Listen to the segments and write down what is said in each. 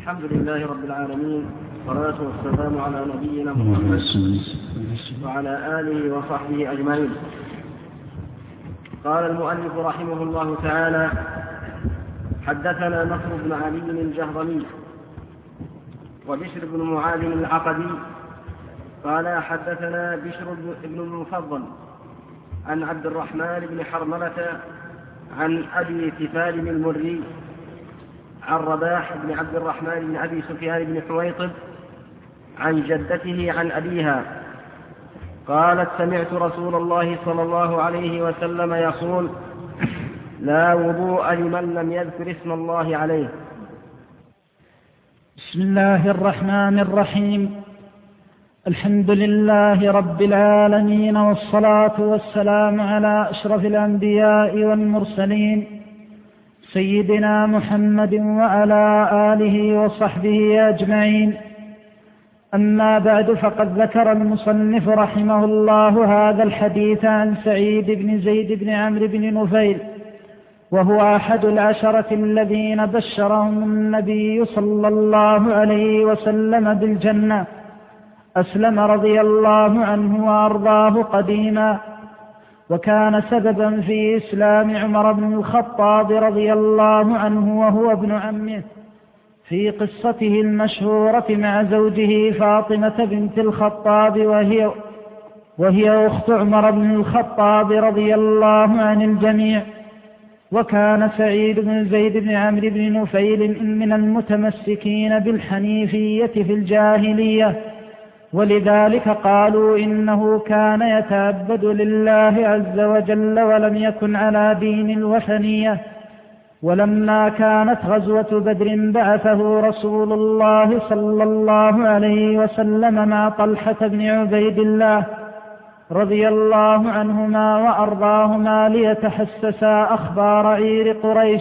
الحمد لله رب العالمين، والصلاة والسلام على نبينا محمد وعلى آله وصحبه أجمعين. قال المؤلف رحمه الله تعالى: حدثنا نصر بن علي الجهضمي وبشر بن معاذ العقدي قال حدثنا بشر بن المفضل عن عبد الرحمن بن حرملة عن أبي سفال المري عن رباح بن عبد الرحمن بن أبي سفيان بن حويطب عن جدته عن أبيها قالت: سمعت رسول الله صلى الله عليه وسلم يقول: لا وضوء لمن لم يذكر اسم الله عليه. بسم الله الرحمن الرحيم. الحمد لله رب العالمين، والصلاة والسلام على أشرف الأنبياء والمرسلين سيدنا محمد وعلى آله وصحبه أجمعين. أما بعد، فقد ذكر المصنف رحمه الله هذا الحديث عن سعيد بن زيد بن عمرو بن نفيل، وهو أحد العشرة الذين بشرهم النبي صلى الله عليه وسلم بالجنة. أسلم رضي الله عنه وأرضاه قديما، وكان سببا في إسلام عمر بن الخطاب رضي الله عنه وهو ابن عمه في قصته المشهورة مع زوجه فاطمة بنت الخطاب، وهي أخت عمر بن الخطاب رضي الله عن الجميع. وكان سعيد بن زيد بن عمرو بن نفيل من المتمسكين بالحنيفية في الجاهلية، ولذلك قالوا إنه كان يتعبد لله عز وجل ولم يكن على دين الوثنية. ولما كانت غزوة بدر بعثه رسول الله صلى الله عليه وسلم مع طلحة بن عبيد الله رضي الله عنهما وأرضاهما ليتحسسا أخبار عير قريش،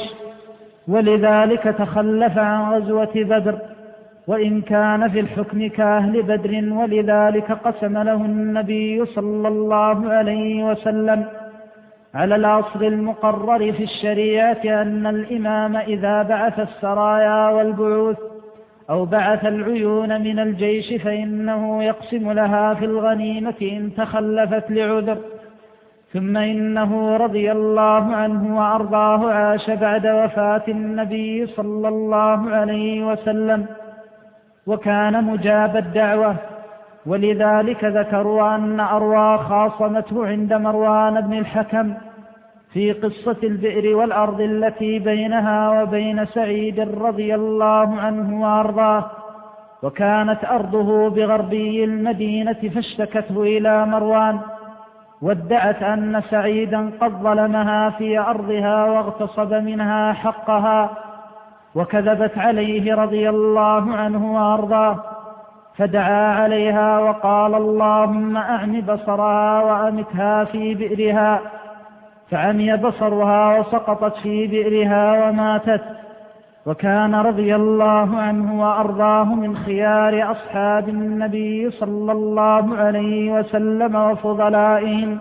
ولذلك تخلف عن غزوة بدر، وإن كان في الحكم كأهل بدر. ولذلك قسم له النبي صلى الله عليه وسلم على الأصل المقرر في الشريعة أن الإمام إذا بعث السرايا والبعوث أو بعث العيون من الجيش فإنه يقسم لها في الغنيمة إن تخلفت لعذر. ثم إنه رضي الله عنه وأرضاه عاش بعد وفاة النبي صلى الله عليه وسلم، وكان مجاب الدعوة، ولذلك ذكروا أن أروى خاصمته عند مروان بن الحكم في قصة البئر والأرض التي بينها وبين سعيد رضي الله عنه وأرضاه، وكانت أرضه بغربي المدينة، فاشتكته إلى مروان وادعت أن سعيدا قد ظلمها في أرضها واغتصب منها حقها، وكذبت عليه رضي الله عنه وأرضاه، فدعا عليها وقال: اللهم أعم بصرها وأمتها في بئرها، فعمي بصرها وسقطت في بئرها وماتت. وكان رضي الله عنه وأرضاه من خيار أصحاب النبي صلى الله عليه وسلم وفضلائهم،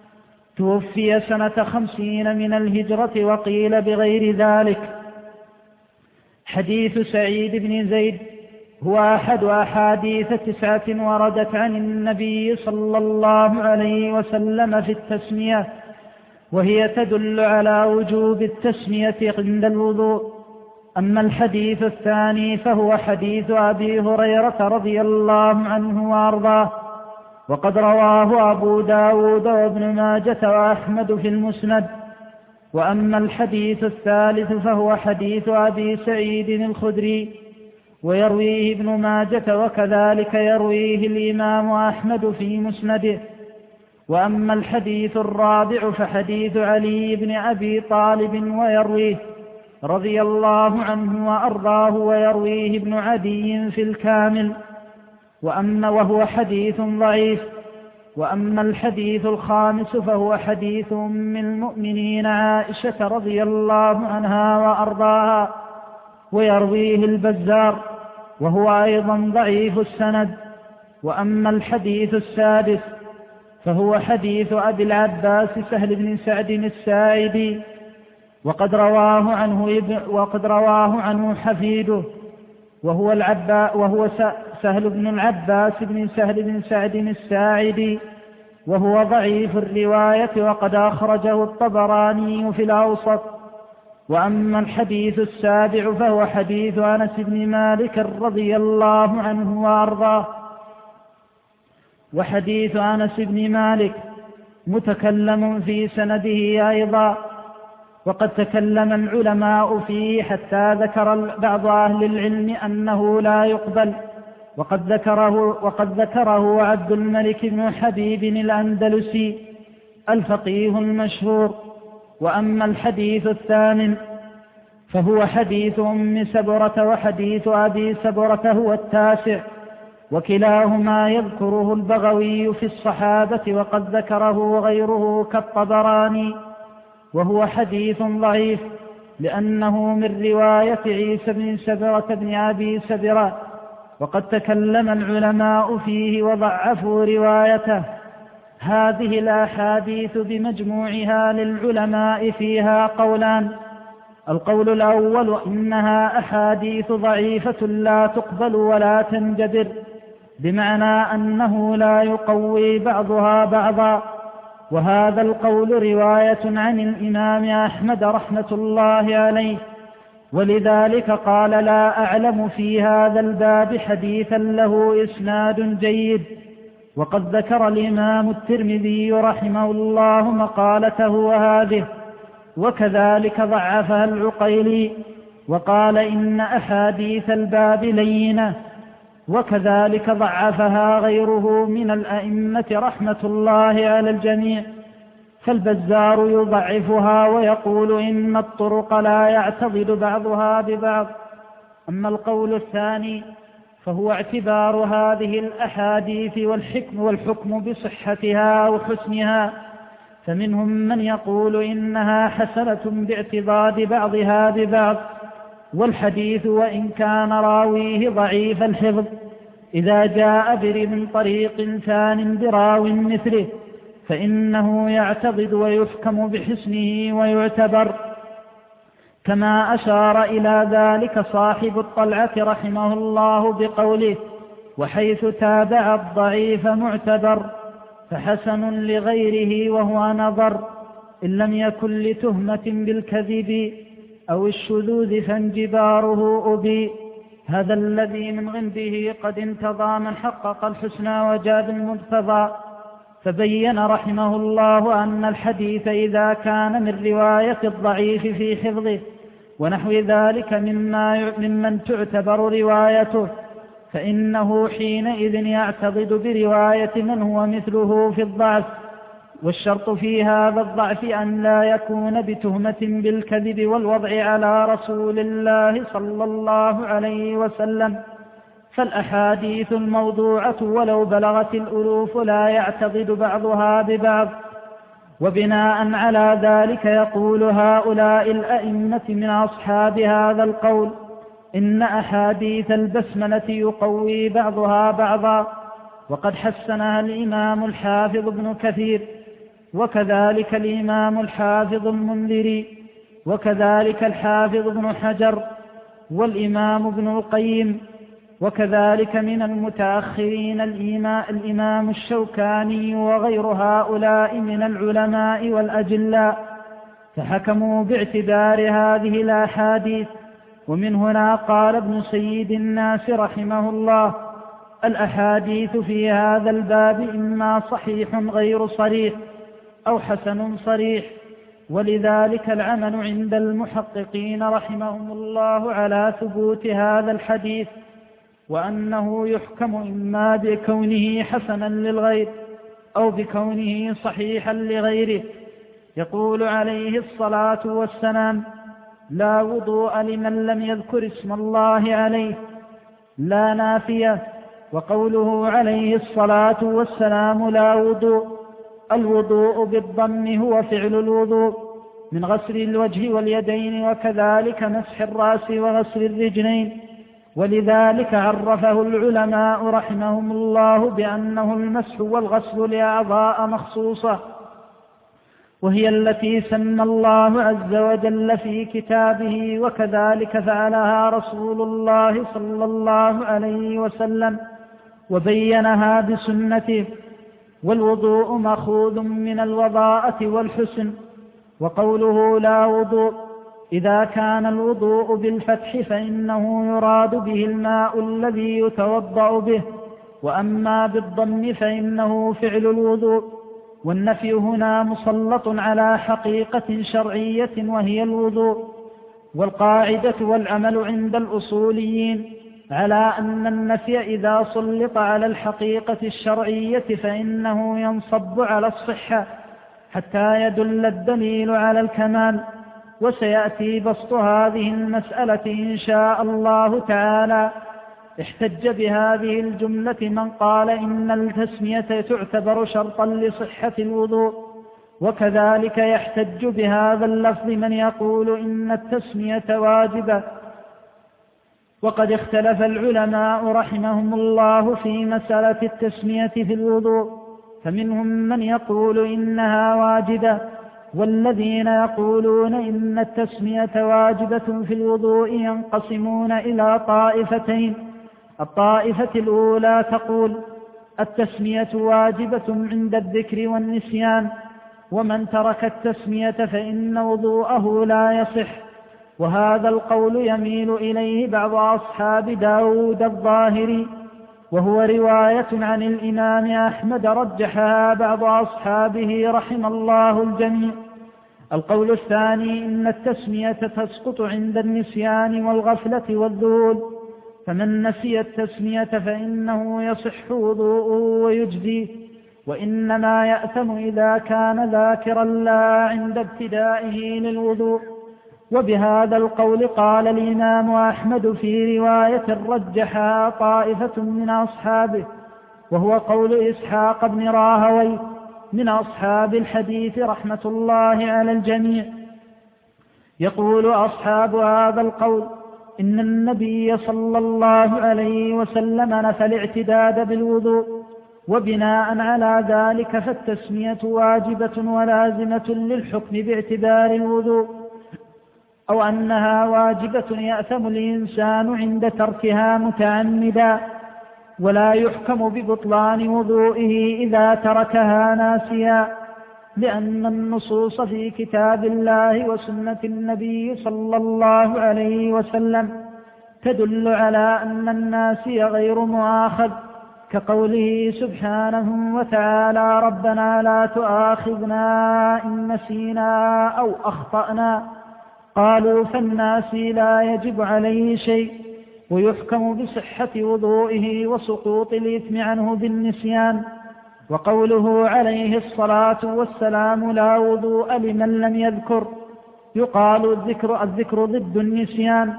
توفي سنة 50 من الهجرة، وقيل بغير ذلك. حديث سعيد بن زيد هو أحد أحاديث 9 وردت عن النبي صلى الله عليه وسلم في التسمية، وهي تدل على وجوب التسمية عند الوضوء. أما الحديث الثاني فهو حديث أبي هريرة رضي الله عنه وأرضاه، وقد رواه أبو داود وابن ماجة وأحمد في المسند. وأما الحديث الثالث فهو حديث أبي سعيد الخدري، ويرويه ابن ماجة، وكذلك يرويه الإمام أحمد في مسنده. وأما الحديث الرابع فحديث علي بن أبي طالب، ويرويه رضي الله عنه وأرضاه، ويرويه ابن عدي في الكامل، وهو حديث ضعيف. وأما الحديث الخامس فهو حديث أم المؤمنين عائشة رضي الله عنها وأرضاها، ويرويه البزار، وهو أيضا ضعيف السند. وأما الحديث السادس فهو حديث أبي العباس سهل بن سعد الساعدي، وقد رواه عنه حفيده وهو سهل بن العباس بن سهل بن سعد الساعدي، وهو ضعيف الرواية، وقد أخرجه الطبراني في الأوسط. وأما الحديث السابع فهو حديث أنس بن مالك رضي الله عنه وأرضاه. وحديث أنس بن مالك متكلم في سنده أيضا، وقد تكلم العلماء فيه حتى ذكر بعض أهل العلم أنه لا يقبل، وقد ذكره عبد الملك بن حبيب الأندلسي الفقيه المشهور. وأما الحديث الثامن فهو حديث أم سبرة، وحديث أبي سبرة هو التاسع، وكلاهما يذكره البغوي في الصحابة، وقد ذكره غيره كالطبراني، وهو حديث ضعيف لأنه من رواية عيسى بن سبرة بن أبي سبرة، وقد تكلم العلماء فيه وضعفوا روايته. هذه الأحاديث بمجموعها للعلماء فيها قولان: القول الأول إنها أحاديث ضعيفة لا تقبل ولا تنجبر، بمعنى أنه لا يقوي بعضها بعضا، وهذا القول رواية عن الإمام أحمد رحمة الله عليه، ولذلك قال: لا أعلم في هذا الباب حديثا له إسناد جيد. وقد ذكر الإمام الترمذي رحمه الله مقالته هذه، وكذلك ضعفها العقيلي وقال إن أحاديث الباب لينة، وكذلك ضعفها غيره من الأئمة رحمة الله على الجميع. فالبزار يضعفها ويقول إن الطرق لا يعتضد بعضها ببعض. أما القول الثاني فهو اعتبار هذه الأحاديث والحكم بصحتها وحسنها، فمنهم من يقول إنها حسنة باعتضاد بعضها ببعض. والحديث وإن كان راويه ضعيف الحفظ، إذا جاء من طريق ثان براو مثله فإنه يعتضد ويحكم بحسنه ويعتبر، كما أشار إلى ذلك صاحب الطلعة رحمه الله بقوله: وحيث تابع الضعيف معتبر، فحسن لغيره وهو نظر، إن لم يكن لتهمة بالكذب أو الشذوذ فانجباره أبي. هذا الذي من عنده قد انتظى من حقق الحسنى وجاد المرتضى. فبين رحمه الله أن الحديث إذا كان من رواية الضعيف في حفظه ونحو ذلك ممن تعتبر روايته، فإنه حينئذ يعتضد برواية من هو مثله في الضعف. والشرط في هذا الضعف أن لا يكون بتهمة بالكذب والوضع على رسول الله صلى الله عليه وسلم. فالأحاديث الموضوعة ولو بلغت الألوف لا يعتضد بعضها ببعض. وبناء على ذلك يقول هؤلاء الأئمة من أصحاب هذا القول إن أحاديث البسملة يقوي بعضها بعضا، وقد حسنها الإمام الحافظ ابن كثير، وكذلك الإمام الحافظ المنذري، وكذلك الحافظ ابن حجر، والإمام ابن القيم، وكذلك من المتأخرين الإمام الشوكاني وغير هؤلاء من العلماء والأجلاء، فحكموا باعتبار هذه الأحاديث. ومن هنا قال ابن سيد الناس رحمه الله: الأحاديث في هذا الباب إما صحيح غير صريح أو حسن صريح. ولذلك العمل عند المحققين رحمهم الله على ثبوت هذا الحديث، وأنه يحكم إما بكونه حسنا للغير أو بكونه صحيحا لغيره. يقول عليه الصلاة والسلام: لا وضوء لمن لم يذكر اسم الله عليه، لا نافية. وقوله عليه الصلاة والسلام: لا وضوء، الوضوء بالضم هو فعل الوضوء من غسل الوجه واليدين، وكذلك مسح الرأس وغسل الرجلين. ولذلك عرفه العلماء رحمهم الله بأنه المسح والغسل لأعضاء مخصوصة. وهي التي سمى الله عز وجل في كتابه، وكذلك فعلها رسول الله صلى الله عليه وسلم وبينها بسنته. والوضوء مأخوذ من الوضاءة والحسن. وقوله لا وضوء إذا كان الوضوء بالفتح فإنه يراد به الماء الذي يتوضأ به، وأما بالضم فإنه فعل الوضوء. والنفي هنا مسلط على حقيقة شرعية وهي الوضوء. والقاعدة والعمل عند الأصوليين على أن النفي إذا سلط على الحقيقة الشرعية فإنه ينصب على الصحة حتى يدل الدليل على الكمال. وسيأتي بسط هذه المسألة إن شاء الله تعالى. احتج بهذه الجملة من قال إن التسمية تعتبر شرطا لصحة الوضوء، وكذلك يحتج بهذا اللفظ من يقول إن التسمية واجبة. وقد اختلف العلماء رحمهم الله في مسألة التسمية في الوضوء، فمنهم من يقول إنها واجبة، والذين يقولون إن التسمية واجبة في الوضوء ينقسمون إلى طائفتين. الطائفة الأولى تقول التسمية واجبة عند الذكر والنسيان، ومن ترك التسمية فإن وضوءه لا يصح. وهذا القول يميل إليه بعض أصحاب داود الظاهري، وهو رواية عن الإمام أحمد رجحها بعض أصحابه رحم الله الجميع. القول الثاني إن التسمية تسقط عند النسيان والغفلة والذهول، فمن نسي التسمية فإنه يصح وضوءه ويجزيه، وإنما يأثم إذا كان ذاكرا لا عند ابتدائه للوضوء. وبهذا القول قال الإمام أحمد في رواية رجحها طائفة من أصحابه، وهو قول إسحاق بن راهوي من أصحاب الحديث رحمة الله على الجميع. يقول أصحاب هذا القول إن النبي صلى الله عليه وسلم نفى الاعتداد بالوضوء، وبناء على ذلك فالتسمية واجبة ولازمة للحكم باعتبار الوضوء، أو أنها واجبة يأثم الإنسان عند تركها متعمدا، ولا يحكم ببطلان وضوئه إذا تركها ناسيا، لأن النصوص في كتاب الله وسنة النبي صلى الله عليه وسلم تدل على أن الناسي غير مؤاخذ، كقوله سبحانه وتعالى ربنا لا تؤاخذنا إن نسينا أو أخطأنا. قالوا فالناسي لا يجب عليه شيء، ويحكم بصحة وضوئه وسقوط الإثم عنه بالنسيان. وقوله عليه الصلاة والسلام لا وضوء لمن لم يذكر، يقال الذكر ضد النسيان.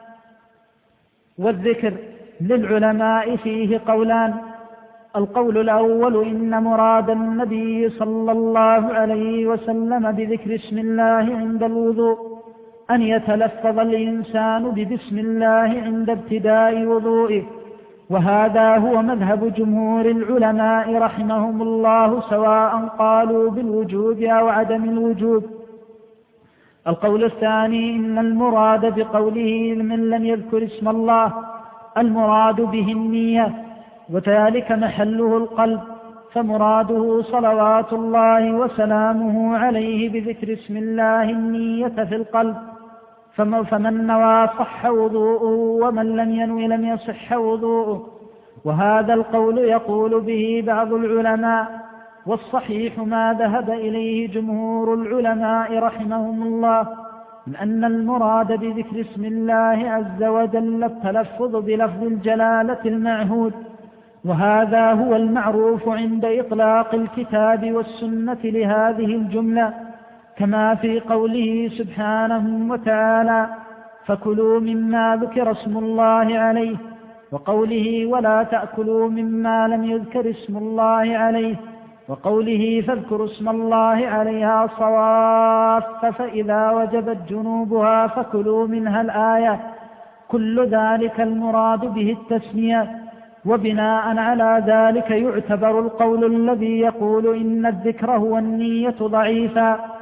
والذكر للعلماء فيه قولان. القول الأول إن مراد النبي صلى الله عليه وسلم بذكر اسم الله عند الوضوء أن يتلفظ الإنسان ببسم الله عند ابتداء وضوئه، وهذا هو مذهب جمهور العلماء رحمهم الله سواء قالوا بالوجوب أو عدم الوجوب. القول الثاني إن المراد بقوله من لم يذكر اسم الله المراد به النية، وذلك محله القلب، فمراده صلوات الله وسلامه عليه بذكر اسم الله النية في القلب، فمن نوى صح وضوءه ومن لم ينوي لم يصح وضوءه. وهذا القول يقول به بعض العلماء، والصحيح ما ذهب إليه جمهور العلماء رحمهم الله من أن المراد بذكر اسم الله عز وجل التلفظ بلفظ الجلالة المعهود، وهذا هو المعروف عند إطلاق الكتاب والسنة لهذه الجملة، كما في قوله سبحانه وتعالى فكلوا مما ذكر اسم الله عليه، وقوله ولا تأكلوا مما لم يذكر اسم الله عليه، وقوله فاذكروا اسم الله عليها صواف فإذا وجبت جنوبها فكلوا منها الآية. كل ذلك المراد به التسمية، وبناء على ذلك يعتبر القول الذي يقول إن الذكر هو النية ضعيفا،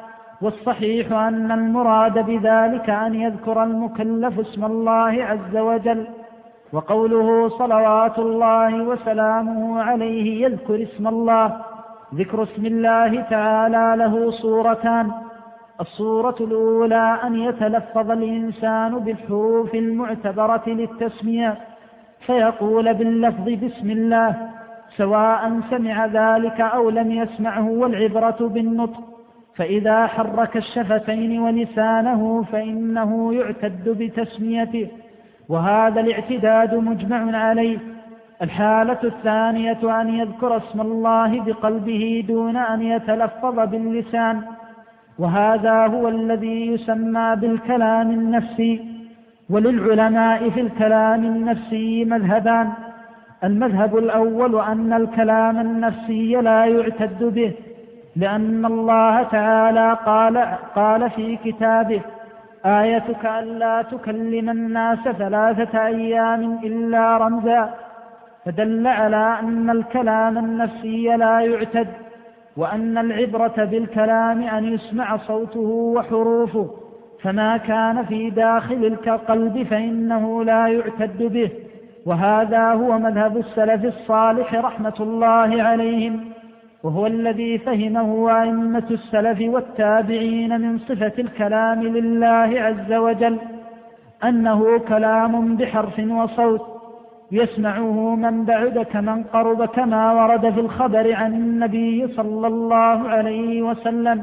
والصحيح أن المراد بذلك أن يذكر المكلف اسم الله عز وجل. وقوله صلوات الله وسلامه عليه يذكر اسم الله، ذكر اسم الله تعالى له صورتان: الصورة الأولى أن يتلفظ الإنسان بالحروف المعتبرة للتسمية فيقول باللفظ بسم الله، سواء سمع ذلك أو لم يسمعه، والعبرة بالنطق، فإذا حرك الشفتين ولسانه فإنه يعتد بتسميته، وهذا الاعتداد مجمع عليه. الحالة الثانية أن يذكر اسم الله بقلبه دون أن يتلفظ باللسان، وهذا هو الذي يسمى بالكلام النفسي. وللعلماء في الكلام النفسي مذهبان: المذهب الأول أن الكلام النفسي لا يعتد به، لأن الله تعالى قال في كتابه: آيتك ألا تكلم الناس 3 أيام إلا رمزا، فدل على أن الكلام النفسي لا يعتد، وأن العبرة بالكلام أن يسمع صوته وحروفه، فما كان في داخل القلب فإنه لا يعتد به. وهذا هو مذهب السلف الصالح رحمة الله عليهم، وهو الذي فهمه أئمة السلف والتابعين من صفة الكلام لله عز وجل، أنه كلام بحرف وصوت يسمعه من بعد كمن قرب، كما ورد في الخبر عن النبي صلى الله عليه وسلم،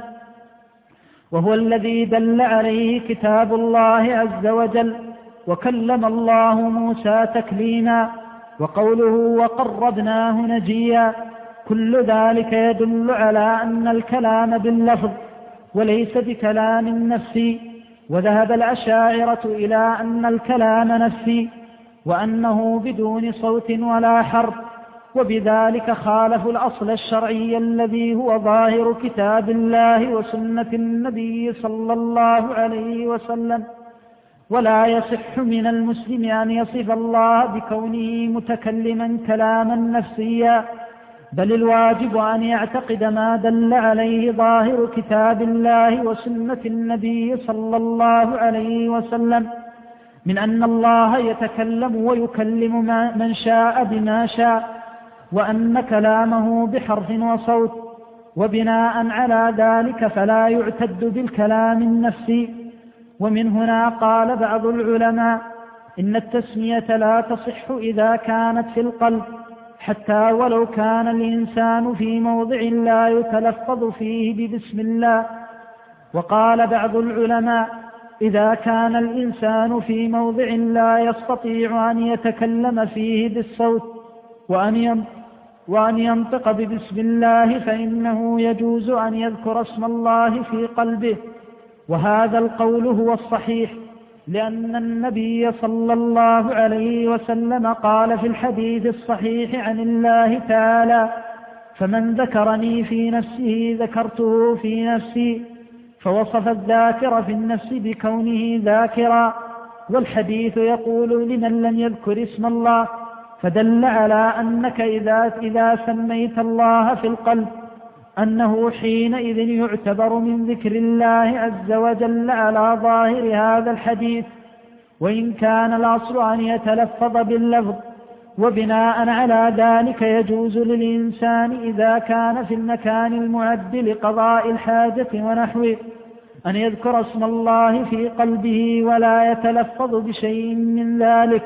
وهو الذي دل عليه كتاب الله عز وجل: وكلم الله موسى تكليما، وقوله وقربناه نجيا. كل ذلك يدل على أن الكلام باللفظ وليس بكلام نفسي. وذهب الأشاعرة إلى أن الكلام نفسي، وأنه بدون صوت ولا حرف، وبذلك خالفوا الأصل الشرعي الذي هو ظاهر كتاب الله وسنة النبي صلى الله عليه وسلم. ولا يصح من المسلم أن يصف الله بكونه متكلما كلاما نفسيا، بل الواجب أن يعتقد ما دل عليه ظاهر كتاب الله وسنة النبي صلى الله عليه وسلم من أن الله يتكلم ويكلم من شاء بما شاء، وأن كلامه بحرف وصوت، وبناء على ذلك فلا يعتد بالكلام النفسي. ومن هنا قال بعض العلماء إن التسمية لا تصح إذا كانت في القلب، حتى ولو كان الإنسان في موضع لا يتلفظ فيه ببسم الله. وقال بعض العلماء إذا كان الإنسان في موضع لا يستطيع أن يتكلم فيه بالصوت وأن ينطق ببسم الله فإنه يجوز أن يذكر اسم الله في قلبه، وهذا القول هو الصحيح، لأن النبي صلى الله عليه وسلم قال في الحديث الصحيح عن الله تعالى: فمن ذكرني في نفسه ذكرته في نفسي، فوصف الذاكر في النفس بكونه ذاكرا. والحديث يقول لمن لم يذكر اسم الله، فدل على أنك إذا سميت الله في القلب أنه حينئذ يعتبر من ذكر الله عز وجل على ظاهر هذا الحديث، وإن كان الأصل أن يتلفظ باللفظ. وبناء على ذلك يجوز للإنسان إذا كان في المكان المعد لقضاء الحاجة ونحوه أن يذكر اسم الله في قلبه ولا يتلفظ بشيء من ذلك.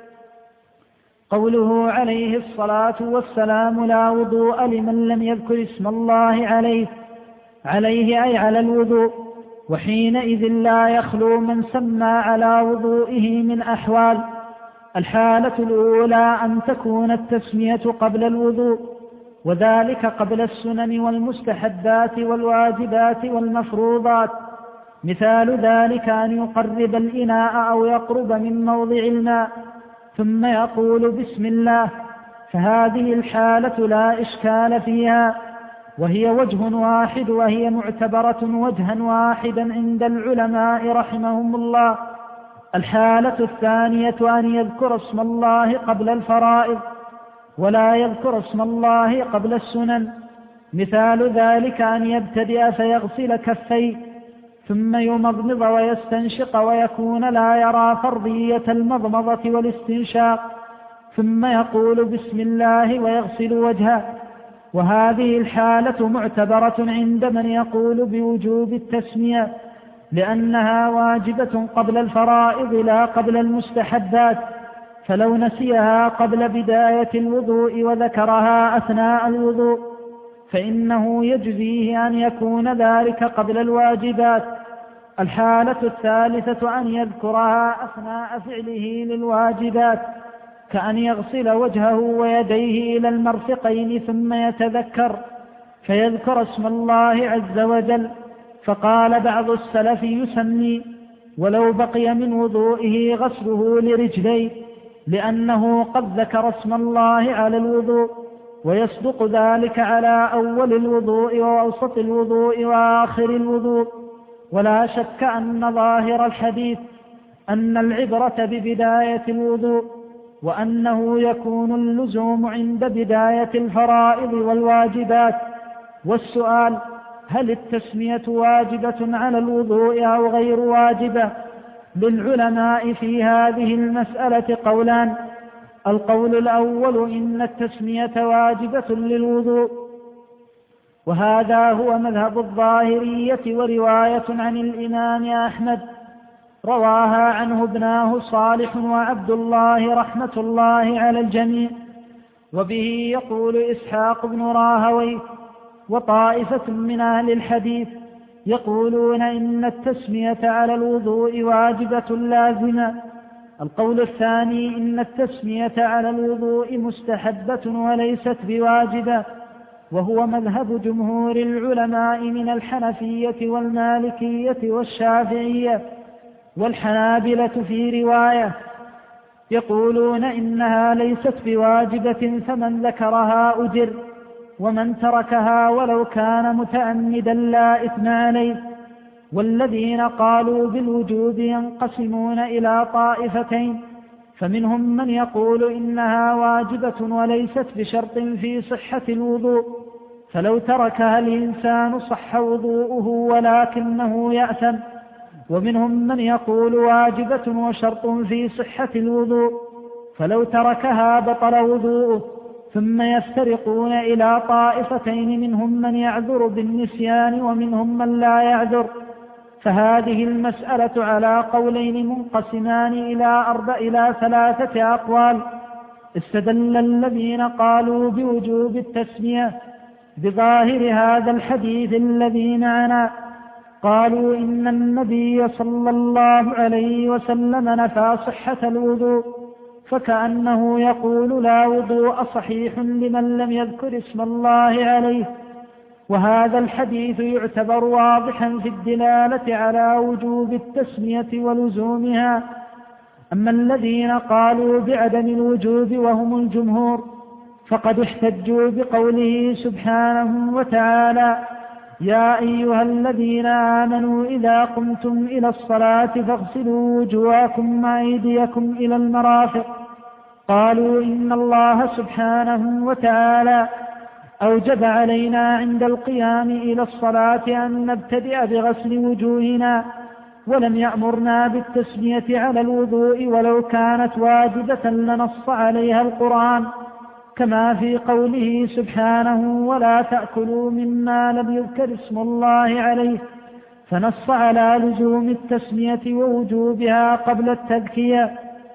قوله عليه الصلاة والسلام: لا وضوء لمن لم يذكر اسم الله عليه أي على الوضوء. وحينئذ لا يخلو من سمى على وضوئه من أحوال: الحالة الأولى أن تكون التسمية قبل الوضوء، وذلك قبل السنن والمستحبات والواجبات والمفروضات. مثال ذلك أن يقرب الإناء أو يقرب من موضع الماء ثم يقول بسم الله، فهذه الحالة لا إشكال فيها، وهي وجه واحد، وهي معتبرة وجها واحدا عند العلماء رحمهم الله. الحالة الثانية أن يذكر اسم الله قبل الفرائض ولا يذكر اسم الله قبل السنن. مثال ذلك أن يبتدئ فيغسل كفيه ثم يمضمض ويستنشق ويكون لا يرى فرضية المضمضة والاستنشاق، ثم يقول بسم الله ويغسل وجهه. وهذه الحالة معتبرة عند من يقول بوجوب التسمية، لأنها واجبة قبل الفرائض لا قبل المستحبات، فلو نسيها قبل بداية الوضوء وذكرها أثناء الوضوء فإنه يجزيه أن يكون ذلك قبل الواجبات. الحالة الثالثة أن يذكرها أثناء فعله للواجبات، كأن يغسل وجهه ويديه إلى المرفقين ثم يتذكر فيذكر اسم الله عز وجل. فقال بعض السلف يسمي ولو بقي من وضوئه غسله لرجليه، لأنه قد ذكر اسم الله على الوضوء، ويصدق ذلك على أول الوضوء وأوسط الوضوء وآخر الوضوء. ولا شك أن ظاهر الحديث أن العبرة ببداية الوضوء، وأنه يكون اللزوم عند بداية الفرائض والواجبات. والسؤال: هل التسمية واجبة على الوضوء أو غير واجبة؟ للعلماء في هذه المسألة قولان. القول الأول إن التسمية واجبة للوضوء، وهذا هو مذهب الظاهرية ورواية عن الإمام أحمد رواها عنه ابناه صالح وعبد الله رحمة الله على الجميع. وبه يقول إسحاق بن راهويه وطائفة من أهل الحديث يقولون إن التسمية على الوضوء واجبة لازمة. القول الثاني إن التسمية على الوضوء مستحبة وليست بواجبة، وهو مذهب جمهور العلماء من الحنفية والمالكية والشافعية والحنابلة. في رواية يقولون إنها ليست بواجبة، فمن ذكرها أجر، ومن تركها ولو كان متعمدا لا إثم عليه. والذين قالوا بالوجوب ينقسمون إلى طائفتين، فمنهم من يقول إنها واجبة وليست بشرط في صحة الوضوء، فلو تركها الإنسان صح وضوءه ولكنه يأثم. ومنهم من يقول واجبة وشرط في صحة الوضوء، فلو تركها بطل وضوءه. ثم يفترقون إلى طائفتين، منهم من يعذر بالنسيان ومنهم من لا يعذر. فهذه المسألة على قولين منقسمان إلى 3 أقوال. استدل الذين قالوا بوجوب التسمية بظاهر هذا الحديث الذي معنا، قالوا إن النبي صلى الله عليه وسلم نفى صحة الوضوء، فكأنه يقول لا وضوء صحيح لمن لم يذكر اسم الله عليه. وهذا الحديث يعتبر واضحا في الدلالة على وجوب التسمية ولزومها. أما الذين قالوا بعدم الوجوب وهم الجمهور فقد احتجوا بقوله سبحانه وتعالى: يا أيها الذين آمنوا إذا قمتم إلى الصلاة فاغسلوا وجوهكم وأيديكم إلى المرافق. قالوا إن الله سبحانه وتعالى أوجب علينا عند القيام إلى الصلاة أن نبتدئ بغسل وجوهنا، ولم يأمرنا بالتسمية على الوضوء، ولو كانت واجبة لنص عليها القرآن، كما في قوله سبحانه: ولا تأكلوا مما لم يذكر اسم الله عليه، فنص على لزوم التسمية ووجوبها قبل التذكية.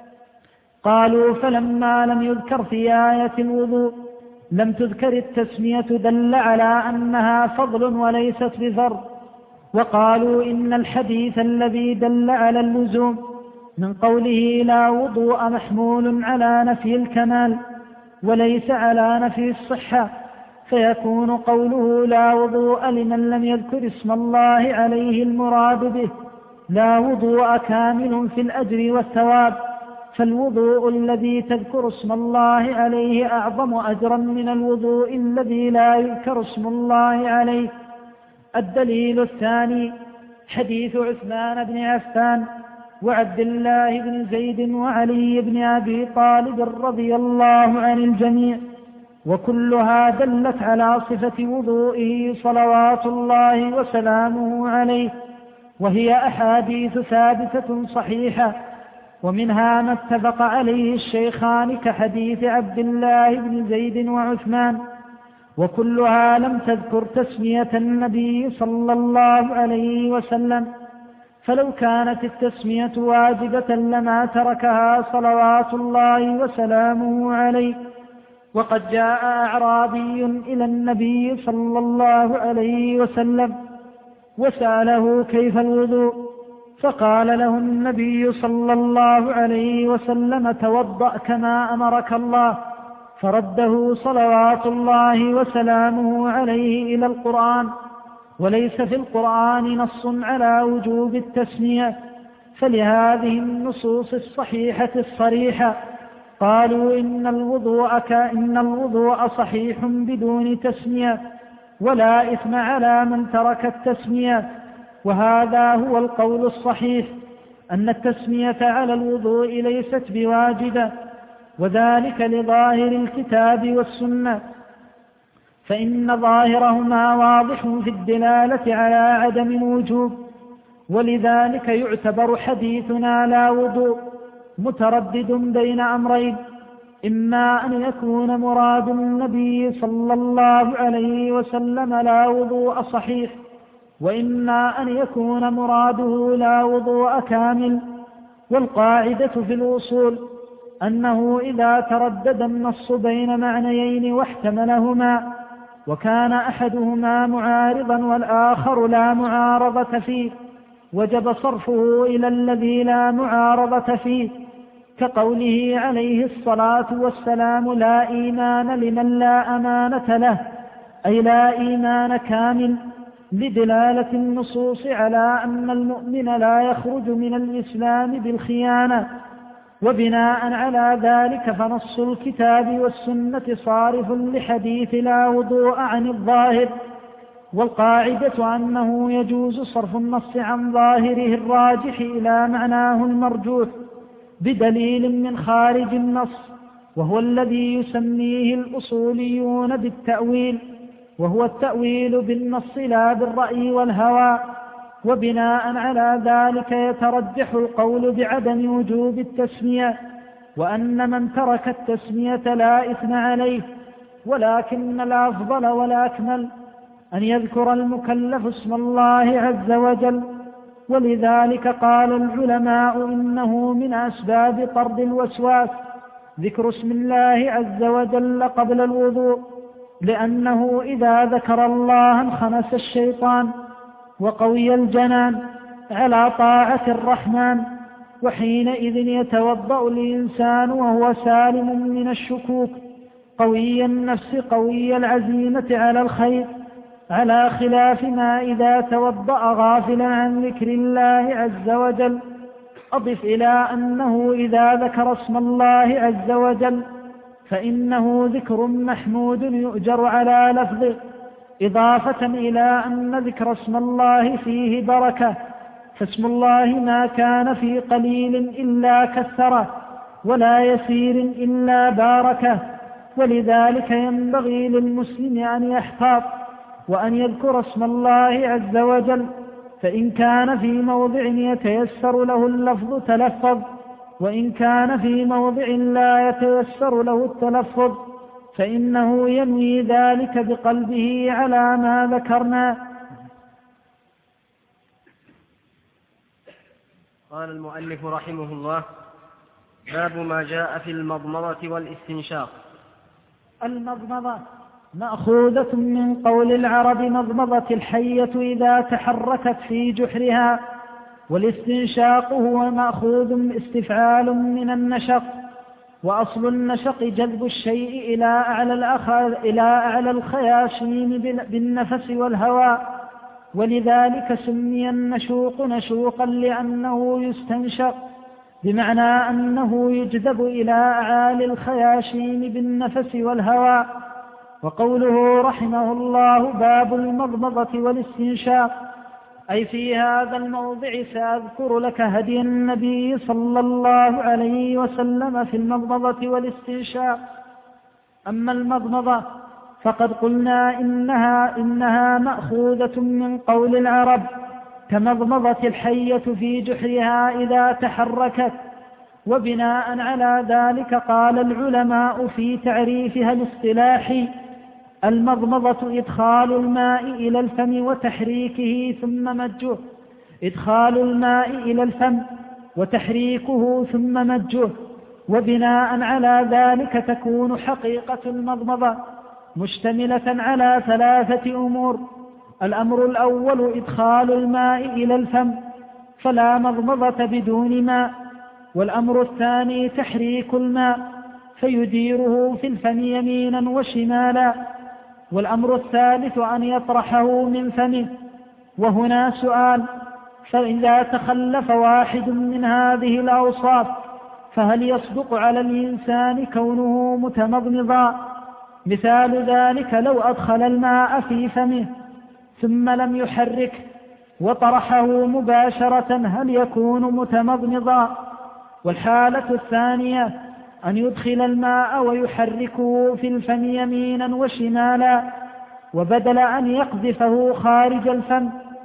قالوا فلما لم يذكر في آية الوضوء لم تذكر التسمية دل على أنها فضل وليست بفرض. وقالوا إن الحديث الذي دل على اللزوم من قوله لا وضوء محمول على نفي الكمال وليس على نفي الصحة، فيكون قوله لا وضوء لمن لم يذكر اسم الله عليه المراد به لا وضوء كامل في الأجر والثواب، فالوضوء الذي تذكر اسم الله عليه أعظم أجرا من الوضوء الذي لا يذكر اسم الله عليه. الدليل الثاني حديث عثمان بن عفان وعبد الله بن زيد وعلي بن أبي طالب رضي الله عن الجميع، وكلها دلت على صفة وضوئه صلوات الله وسلامه عليه. وهي أحاديث ثابتة صحيحة، ومنها ما اتفق عليه الشيخان كحديث عبد الله بن زيد وعثمان، وكلها لم تذكر تسمية النبي صلى الله عليه وسلم، فلو كانت التسمية واجبة لما تركها صلوات الله وسلامه عليه. وقد جاء أعرابي إلى النبي صلى الله عليه وسلم وسأله كيف الوضوء، فقال له النبي صلى الله عليه وسلم توضأ كما أمرك الله، فرده صلوات الله وسلامه عليه إلى القرآن، وليس في القرآن نص على وجوب التسمية، فلهذه النصوص الصحيحة الصريحة قالوا إن الوضوء صحيح بدون تسمية، ولا إثم على من ترك التسمية. وهذا هو القول الصحيح، أن التسمية على الوضوء ليست بواجبة، وذلك لظاهر الكتاب والسنة، فإن ظاهرهما واضح في الدلالة على عدم الوجوب، ولذلك يعتبر حديثنا لا وضوء متردد بين أمرين: إما أن يكون مراد النبي صلى الله عليه وسلم لا وضوء صحيح، وإما أن يكون مراده لا وضوء كامل. والقاعدة في الوصول أنه إذا تردد النص بين معنيين واحتملهما وكان أحدهما معارضا والآخر لا معارضة فيه، وجب صرفه إلى الذي لا معارضة فيه، كقوله عليه الصلاة والسلام: لا إيمان لمن لا أمانة له، أي لا إيمان كامل، لدلالة النصوص على أن المؤمن لا يخرج من الإسلام بالخيانة. وبناء على ذلك فنص الكتاب والسنة صارف لحديث لا وضوء عن الظاهر، والقاعدة أنه يجوز صرف النص عن ظاهره الراجح إلى معناه المرجوح بدليل من خارج النص، وهو الذي يسميه الأصوليون بالتأويل، وهو التأويل بالنص لا بالرأي والهوى. وبناء على ذلك يترجح القول بعدم وجوب التسمية، وأن من ترك التسمية لا إثم عليه، ولكن الأفضل والأكمل أن يذكر المكلف اسم الله عز وجل. ولذلك قال العلماء إنه من أسباب طرد الوسواس ذكر اسم الله عز وجل قبل الوضوء، لأنه إذا ذكر الله انخنس الشيطان وقوي الجنان على طاعة الرحمن، وحينئذ يتوضأ الإنسان وهو سالم من الشكوك، قوي النفس قوي العزيمة على الخير، على خلاف ما إذا توضأ غافلا عن ذكر الله عز وجل. أضف إلى أنه إذا ذكر اسم الله عز وجل فإنه ذكر محمود يؤجر على لفظه، إضافة إلى أن ذكر اسم الله فيه بركة، فاسم الله ما كان في قليل إلا كثره، ولا يسير إلا باركه. ولذلك ينبغي للمسلم أن يحتاط وأن يذكر اسم الله عز وجل، فإن كان في موضع يتيسر له اللفظ تلفظ، وإن كان في موضع لا يتيسر له التلفظ فإنه ينوي ذلك بقلبه على ما ذكرنا. قال المؤلف رحمه الله: باب ما جاء في المضمضة والاستنشاق. المضمضة مأخوذة من قول العرب مضمضة الحية إذا تحركت في جحرها، والاستنشاق هو مأخوذ استفعال من النشق، وأصل النشق جذب الشيء إلى أعلى الخياشيم بالنفس والهواء، ولذلك سمي النشوق نشوقا لأنه يستنشق، بمعنى أنه يجذب إلى أعالي الخياشيم بالنفس والهواء. وقوله رحمه الله باب المضمضة والاستنشاق، أي في هذا الموضع سأذكر لك هدي النبي صلى الله عليه وسلم في المضمضة والاستنشاق. أما المضمضة فقد قلنا إنها مأخوذة من قول العرب كمضمضة الحية في جحرها إذا تحركت. وبناء على ذلك قال العلماء في تعريفها الاصطلاحي: المضمضة إدخال الماء إلى الفم وتحريكه ثم مجه. إدخال الماء إلى الفم وتحريكه ثم مجه. وبناء على ذلك تكون حقيقة المضمضة مشتملة على 3 أمور: الأمر الأول إدخال الماء إلى الفم فلا مضمضة بدون ماء، والأمر الثاني تحريك الماء فيديره في الفم يمينا وشمالا، والأمر الثالث أن يطرحه من فمه. وهنا سؤال: فإذا تخلف واحد من هذه الأوصاف فهل يصدق على الإنسان كونه متمضمضا؟ مثال ذلك لو أدخل الماء في فمه ثم لم يحرك وطرحه مباشرة هل يكون متمضمضا؟ والحالة الثانية أن يدخل الماء ويحركه في الفم يمينا وشمالا، وبدل أن يقذفه خارج الفم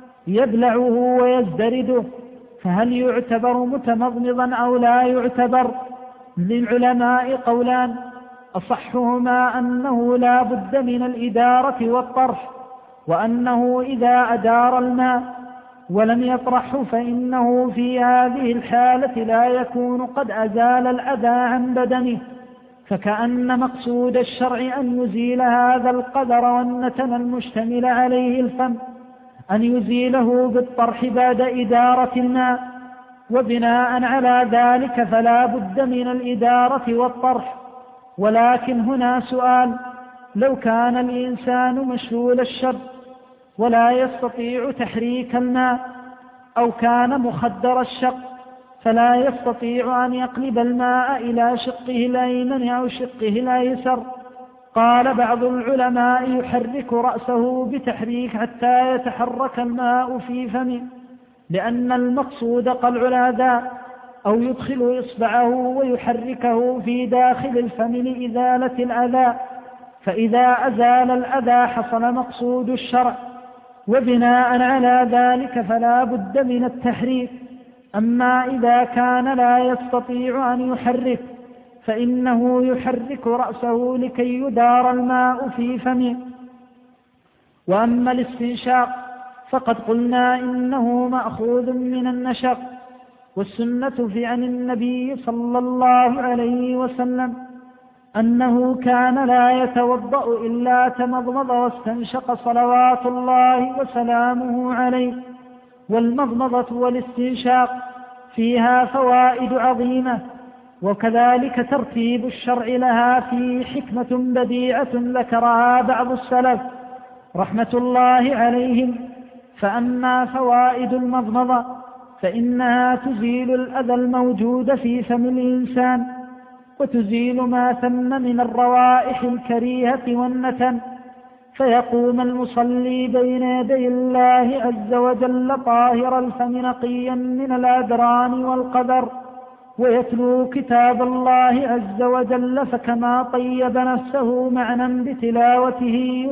يبلعه ويزدرده، فهل يعتبر متمضمضا أو لا يعتبر؟ للعلماء قولان: أصحهما أنه لا بد من الإدارة والطرح، وأنه إذا أدار الماء ولم يطرحه فإنه في هذه الحالة لا يكون قد أزال الأذى عن بدنه، فكأن مقصود الشرع أن يزيل هذا القدر والنتن المشتمل عليه الفم أن يزيله بالطرح بعد إدارة الماء. وبناء على ذلك فلا بد من الإدارة والطرح. ولكن هنا سؤال: لو كان الإنسان مشلول الشر ولا يستطيع تحريك الماء، أو كان مخدر الشق فلا يستطيع أن يقلب الماء إلى شقه الأيمن أو شقه الأيسر، قال بعض العلماء يحرك رأسه بتحريك حتى يتحرك الماء في فمه، لأن المقصود قلع الأذى، أو يدخل إصبعه ويحركه في داخل الفم لإزالة الأذى، فإذا أزال الأذى حصل مقصود الشرع. وبناء على ذلك فلا بد من التحريك. أما إذا كان لا يستطيع أن يحرك فإنه يحرك رأسه لكي يدار الماء في فمه. وأما الاستنشاق فقد قلنا إنه مأخوذ من النشق، والسنة في عن النبي صلى الله عليه وسلم أنه كان لا يتوضأ إلا تمضمض واستنشق صلوات الله وسلامه عليه. والمضمضة والاستنشاق فيها فوائد عظيمة، وكذلك ترتيب الشرع لها في حكمة بديعة ذكرها بعض السلف رحمة الله عليهم. فأما فوائد المضمضة فإنها تزيل الأذى الموجود في فم الإنسان، وتزيل ما ثم من الروائح الكريهة والنتن، فيقوم المصلي بين يدي الله عز وجل طاهر الفم نقيا من الأدران والقدر، ويتلو كتاب الله عز وجل، فكما طيب نفسه معنى بتلاوته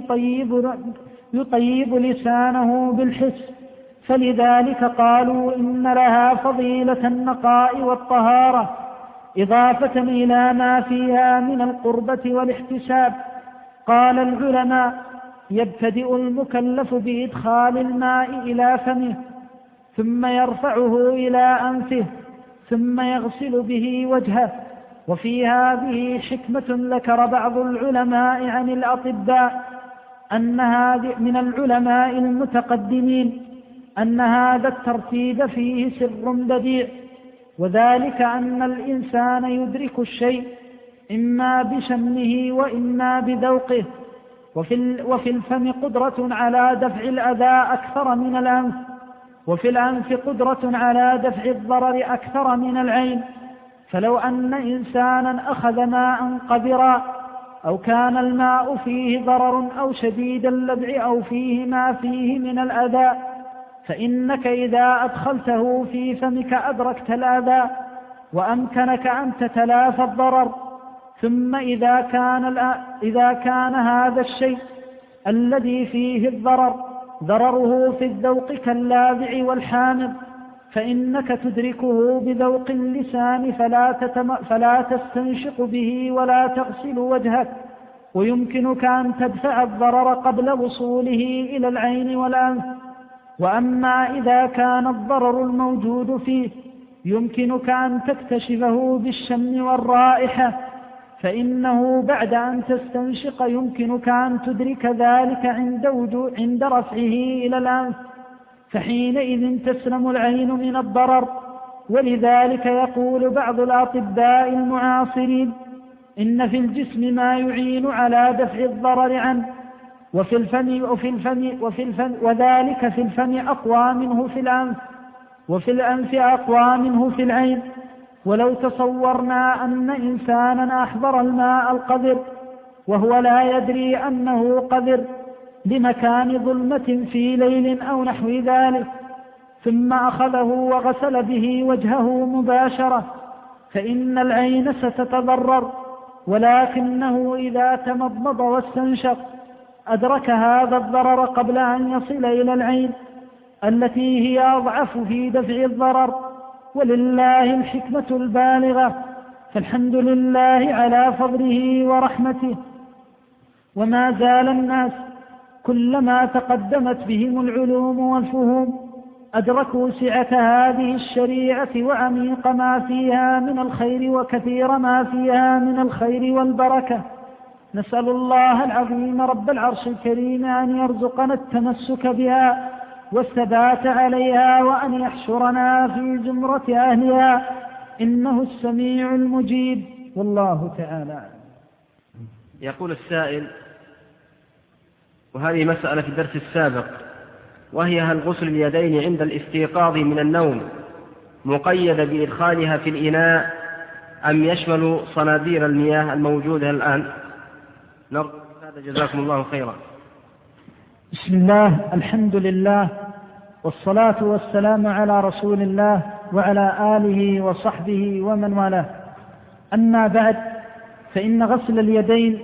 يطيب لسانه بالحس. فلذلك قالوا إن لها فضيلة النقاء والطهارة، إضافة إلى ما فيها من القربة والاحتساب. قال العلماء: يبتدئ المكلف بإدخال الماء إلى فمه، ثم يرفعه إلى أنفه، ثم يغسل به وجهه. وفي هذه حكمة ذكر بعض العلماء عن الأطباء أن هذه من العلماء المتقدمين أن هذا الترتيب فيه سر بديع، وذلك أن الإنسان يدرك الشيء إما بشمه وإما بذوقه، وفي الفم قدرة على دفع الأذى أكثر من الأنف، وفي الأنف قدرة على دفع الضرر أكثر من العين. فلو أن إنسانا أخذ ماء قذرا أو كان الماء فيه ضرر أو شديد اللذع أو فيه ما فيه من الأذى، فإنك إذا أدخلته في فمك أدركت الأذى وأمكنك أن تتلافى الضرر. ثم إذا كان هذا الشيء الذي فيه الضرر ضرره في الذوق كاللاذع والحامض، فإنك تدركه بذوق اللسان فلا تستنشق به ولا تغسل وجهك، ويمكنك أن تدفع الضرر قبل وصوله إلى العين والأنف. وأما إذا كان الضرر الموجود فيه يمكنك أن تكتشفه بالشم والرائحة، فإنه بعد أن تستنشق يمكنك أن تدرك ذلك عند رفعه إلى الأنف، فحينئذ تسلم العين من الضرر. ولذلك يقول بعض الأطباء المعاصرين إن في الجسم ما يعين على دفع الضرر عنه، وذلك في الفم أقوى منه في الأنف، وفي الأنف أقوى منه في العين. ولو تصورنا أن إنسانا أحضر الماء القذر وهو لا يدري أنه قذر لمكان ظلمة في ليل أو نحو ذلك، ثم أخذه وغسل به وجهه مباشرة، فإن العين ستتضرر، ولكنه إذا تمضمض واستنشق أدرك هذا الضرر قبل أن يصل إلى العين التي هي أضعف في دفع الضرر. ولله الحكمة البالغة، فالحمد لله على فضله ورحمته. وما زال الناس كلما تقدمت بهم العلوم والفهوم أدركوا سعة هذه الشريعة وعميق ما فيها من الخير وكثير ما فيها من الخير والبركة. نسأل الله العظيم رب العرش الكريم أن يرزقنا التمسك بها والثبات عليها، وأن يحشرنا في زمرة أهلها، إنه السميع المجيب، والله تعالى. يقول السائل، وهذه مسألة في الدرس السابق، وهي هل غسل اليدين عند الاستيقاظ من النوم مقيد بإدخالها في الإناء أم يشمل صنادير المياه الموجودة الآن؟ نرجو هذا، جزاكم الله خيرا. بسم الله، الحمد لله، والصلاة والسلام على رسول الله وعلى آله وصحبه ومن والاه. أما بعد، فإن غسل اليدين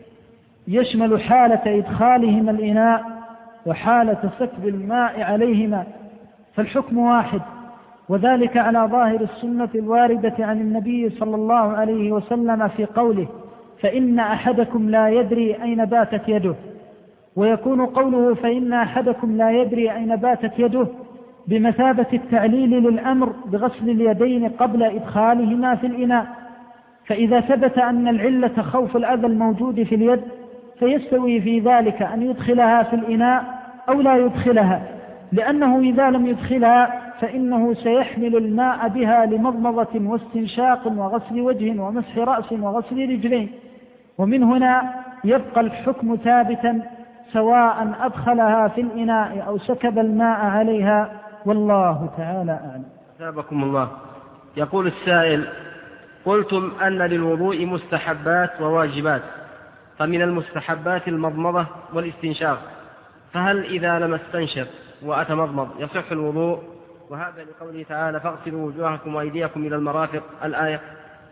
يشمل حالة إدخالهما الإناء وحالة سكب الماء عليهما، فالحكم واحد، وذلك على ظاهر السنة الواردة عن النبي صلى الله عليه وسلم في قوله: فإن أحدكم لا يدري أين باتت يده. ويكون قوله فإن أحدكم لا يدري أين باتت يده بمثابة التعليل للأمر بغسل اليدين قبل إدخالهما في الإناء. فإذا ثبت أن العلة خوف الأذى الموجود في اليد فيستوي في ذلك أن يدخلها في الإناء أو لا يدخلها، لأنه إذا لم يدخلها فإنه سيحمل الماء بها لمضمضة واستنشاق وغسل وجه ومسح رأس وغسل رجلين، ومن هنا يبقى الحكم ثابتا سواء أدخلها في الإناء أو سكب الماء عليها، والله تعالى أعلم. أثابكم الله. يقول السائل: قلتم أن للوضوء مستحبات وواجبات، فمن المستحبات المضمضة والاستنشاق، فهل إذا لم استنشق وأتمضمض يصح الوضوء؟ وهذا لقوله تعالى: فاغسلوا وجوهكم وأيديكم إلى المرافق، الآية.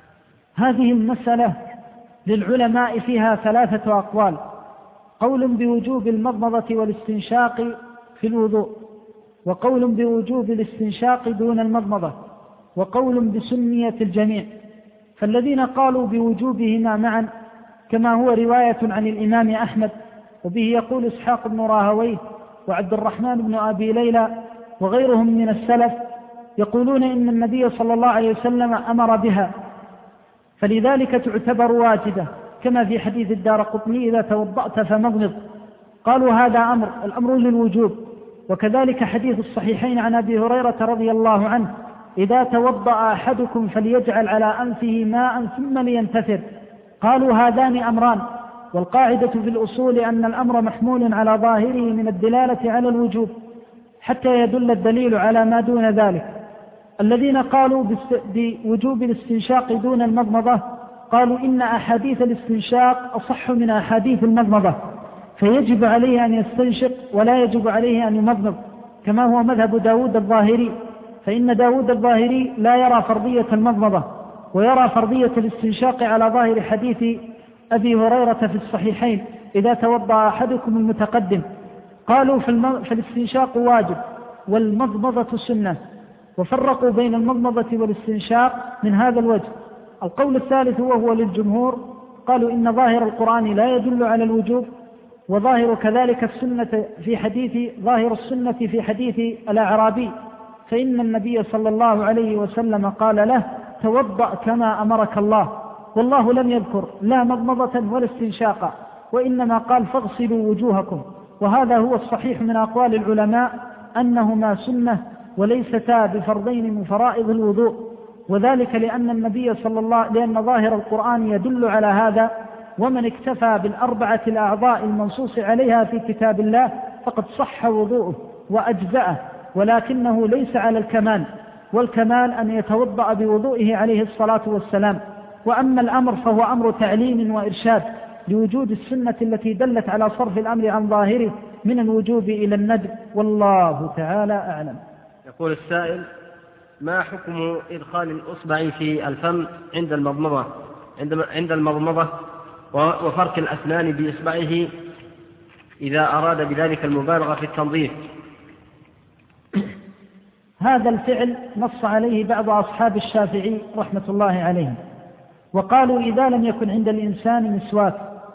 هذه المسألة للعلماء فيها ثلاثة أقوال: قول بوجوب المضمضة والاستنشاق في الوضوء، وقول بوجوب الاستنشاق دون المضمضة، وقول بسنية الجميع. فالذين قالوا بوجوبهما معا كما هو رواية عن الإمام أحمد، وبه يقول إسحاق بن راهويه وعبد الرحمن بن أبي ليلى وغيرهم من السلف، يقولون إن النبي صلى الله عليه وسلم أمر بها، فلذلك تعتبر واجبة، كما في حديث الدارقطني: إذا توضأت فمضمض. قالوا هذا الأمر للوجوب. وكذلك حديث الصحيحين عن أبي هريرة رضي الله عنه: إذا توضأ أحدكم فليجعل على أنفه ماء ثم لينتثر. قالوا هذان أمران، والقاعدة في الأصول أن الأمر محمول على ظاهره من الدلالة على الوجوب حتى يدل الدليل على ما دون ذلك. الذين قالوا بوجوب الاستنشاق دون المضمضة قالوا إن أحاديث الاستنشاق أصح من أحاديث المضمضة، فيجب عليه أن يستنشق ولا يجب عليه أن يمضمض، كما هو مذهب داود الظاهري، فإن داود الظاهري لا يرى فرضية المضمضة ويرى فرضية الاستنشاق على ظاهر حديث أبي هريرة في الصحيحين: إذا توضأ أحدكم المتقدم. قالوا فالاستنشاق واجب والمضمضة سنة، وفرقوا بين المضمضة والاستنشاق من هذا الوجه. القول الثالث وهو للجمهور، قالوا إن ظاهر القرآن لا يدل على الوجوب، وظاهر كذلك السنة ظاهر السنة في حديث الأعرابي، فإن النبي صلى الله عليه وسلم قال له: توضأ كما أمرك الله، والله لم يذكر لا مضمضة ولا استنشاقا، وإنما قال: فاغسلوا وجوهكم. وهذا هو الصحيح من أقوال العلماء أنهما سنة وليستا بفرضين من فرائض الوضوء، وذلك لأن ظاهر القرآن يدل على هذا، ومن اكتفى بالأربعة الأعضاء المنصوص عليها في كتاب الله فقد صح وضوءه وأجزأه، ولكنه ليس على الكمال، والكمال أن يتوضأ بوضوئه عليه الصلاة والسلام. وأما الأمر فهو أمر تعليم وإرشاد لوجود السنة التي دلت على صرف الأمر عن ظاهره من الوجوب إلى الندب، والله تعالى أعلم. يقول السائل: ما حكم إدخال الأصبع في الفم عند المضمضة وفرك الأسنان بإصبعه إذا أراد بذلك المبالغة في التنظيف؟ هذا الفعل نص عليه بعض أصحاب الشافعي رحمة الله عليهم، وقالوا إذا لم يكن عند الإنسان مسواك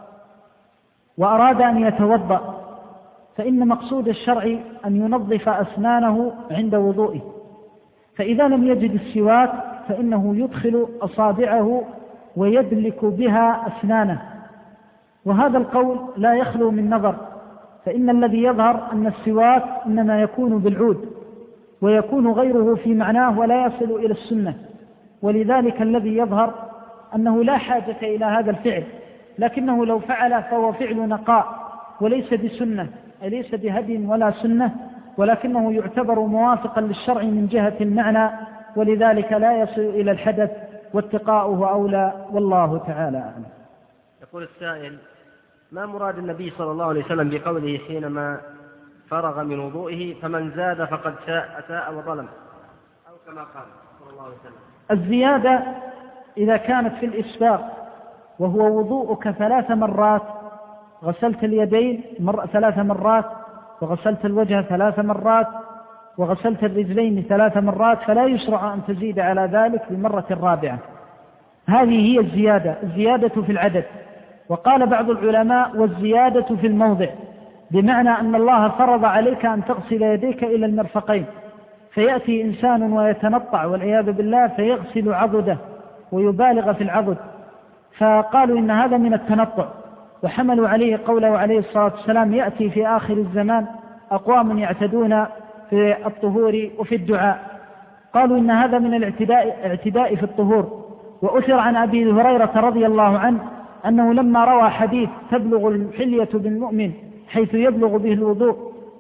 وأراد أن يتوضأ فإن مقصود الشرع أن ينظف أسنانه عند وضوئه، فإذا لم يجد السواك فإنه يدخل أصابعه ويدلك بها أسنانه، وهذا القول لا يخلو من نظر، فإن الذي يظهر أن السواك إنما يكون بالعود ويكون غيره في معناه ولا يصل إلى السنة، ولذلك الذي يظهر أنه لا حاجة إلى هذا الفعل، لكنه لو فعل فهو فعل نقاء وليس بسنة، أي ليس بهدي ولا سنة، ولكنه يعتبر موافقا للشرع من جهة المعنى، ولذلك لا يصل إلى الحدث، واتقاؤه أولى، والله تعالى أعلم. يقول السائل: ما مراد النبي صلى الله عليه وسلم بقوله حينما فرغ من وضوئه: فمن زاد فقد أساء وظلم، أو كما قال صلى الله عليه وسلم؟ الزيادة إذا كانت في الإسباغ وهو وضوءك 3 مرات، غسلت اليدين 3 مرات، وغسلت الوجه 3 مرات، وغسلت الرجلين 3 مرات، فلا يشرع أن تزيد على ذلك بالمرة الرابعة. هذه هي الزيادة في العدد. وقال بعض العلماء: والزيادة في الموضع، بمعنى أن الله فرض عليك أن تغسل يديك إلى المرفقين، فيأتي إنسان ويتنطع والعياذ بالله فيغسل عضده ويبالغ في العضد، فقالوا إن هذا من التنطع، وحملوا عليه قوله عليه الصلاة والسلام: يأتي في آخر الزمان أقوام يعتدون في الطهور وفي الدعاء. قالوا إن هذا من الاعتداء في الطهور. وأثر عن أبي هريرة رضي الله عنه أنه لما روى حديث تبلغ الحلية بالمؤمن حيث يبلغ به الوضوء،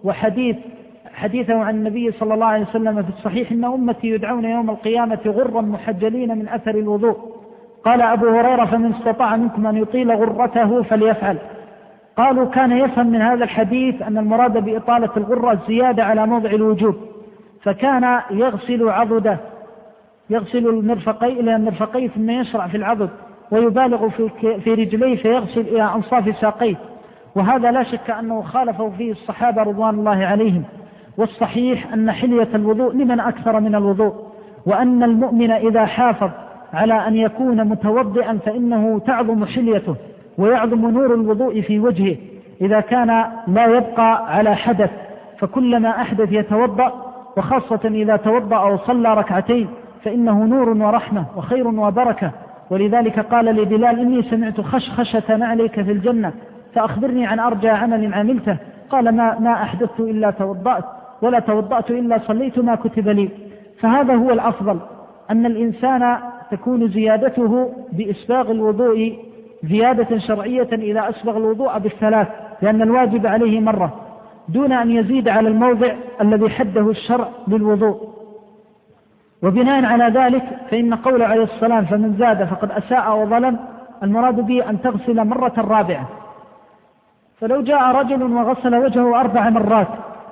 حديثه عن النبي صلى الله عليه وسلم في الصحيح: إن أمتي يدعون يوم القيامة غرا محجلين من أثر الوضوء. قال أبو هريرة: فمن استطاع منكم أن يطيل غرته فليفعل. قالوا كان يفهم من هذا الحديث أن المراد بإطالة الغرة الزيادة على موضع الوجوب، فكان يغسل عضده، يغسل المرفقين إلى المرفقين ثم يشرع في العضد، ويبالغ في رجليه فيغسل إلى أنصاف ساقيه، وهذا لا شك أنه خالفه فيه الصحابة رضوان الله عليهم. والصحيح أن حلية الوضوء لمن أكثر من الوضوء، وأن المؤمن إذا حافظ على أن يكون متوضئا فإنه تعظم حليته ويعظم نور الوضوء في وجهه إذا كان لا يبقى على حدث، فكلما أحدث يتوضأ، وخاصة إذا توضأ أو صلى ركعتين فإنه نور ورحمة وخير وبركة. ولذلك قال لبلال: إني سمعت خشخشة نعليك في الجنة فأخبرني عن أرجى عمل عملته. قال: ما أحدثت إلا توضأت، ولا توضأت إلا صليت ما كتب لي. فهذا هو الأفضل، أن الإنسان تكون زيادته بإسباغ الوضوء زيادة شرعية إذا أسبغ الوضوء بالثلاث، لأن الواجب عليه مرة، دون أن يزيد على الموضع الذي حده الشرع للوضوء. وبناء على ذلك فإن قوله عليه السلام: فمن زاد فقد أساء وظلم، المراد به أن تغسل مرة رابعة. فلو جاء رجل وغسل وجهه 4 مرات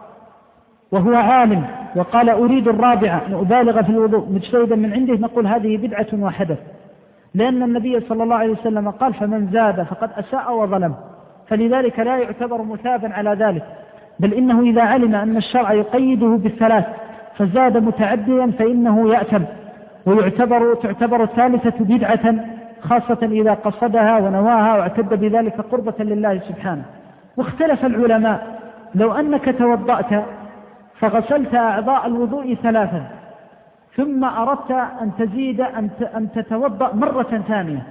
وهو عالم وقال: أريد الرابعة لأبالغ في الوضوء مجتهدا من عنده، نقول هذه بدعة وحدث، لأن النبي صلى الله عليه وسلم قال: فمن زاد فقد أساء وظلم، فلذلك لا يعتبر مثابا على ذلك. بل إنه إذا علم أن الشرع يقيده بالثلاث فزاد متعديا فإنه يأثم، تعتبر الثالثة بدعة، خاصة إذا قصدها ونواها واعتد بذلك قربة لله سبحانه. واختلف العلماء لو أنك توضأت فغسلت أعضاء الوضوء ثلاثا ثم أردت أن تزيد أن تتوضأ مرة ثانية،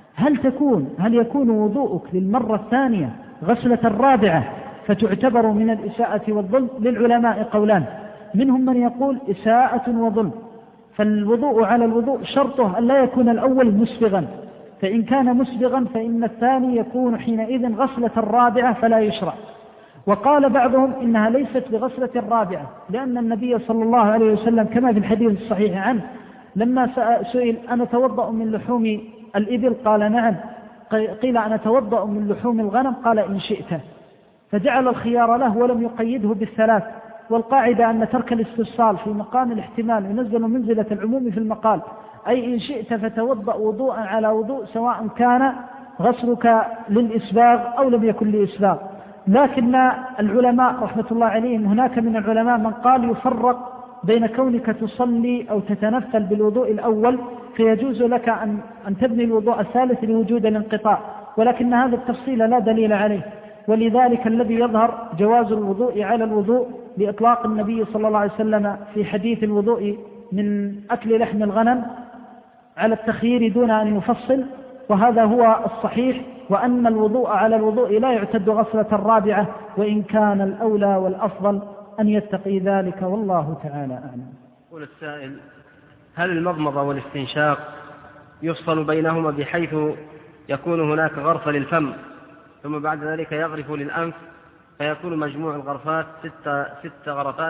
هل يكون وضوءك للمرة الثانية غسلة الرابعة فتعتبر من الإساءة والظلم؟ للعلماء قولان، منهم من يقول إساءة وظلم، فالوضوء على الوضوء شرطه أن لا يكون الأول مسبغا، فإن كان مسبغا فإن الثاني يكون حينئذ غسلة الرابعة فلا يشرع. وقال بعضهم إنها ليست بغسلة الرابعة، لأن النبي صلى الله عليه وسلم كما في الحديث الصحيح عنه لما سئل أنا توضأ من لحوم الإبل قال نعم، قيل أنا توضأ من لحوم الغنم قال إن شئت، فجعل الخيار له ولم يقيده بالثلاث. والقاعدة أن ترك الاستفصال في مقام الاحتمال ينزل منزلة العموم في المقال، أي إن شئت فتوضأ وضوءا على وضوء سواء كان غسلك للإسباغ أو لم يكن لإسباغ. لكن العلماء رحمة الله عليهم هناك من العلماء من قال يفرق بين كونك تصلي أو تتنفل بالوضوء الأول فيجوز لك أن تبني الوضوء الثالث لوجود الانقطاع، ولكن هذا التفصيل لا دليل عليه، ولذلك الذي يظهر جواز الوضوء على الوضوء لإطلاق النبي صلى الله عليه وسلم في حديث الوضوء من أكل لحم الغنم على التخيير دون أن يفصل، وهذا هو الصحيح، وأن الوضوء على الوضوء لا يعتد غسلة الرابعة، وإن كان الأولى والأفضل أن يتقي ذلك، والله تعالى أعلم. يقول السائل: هل المضمضة والاستنشاق يفصل بينهما بحيث يكون هناك غرفة للفم ثم بعد ذلك يغرف للأنف فيكون مجموع الغرفات ست غرفات،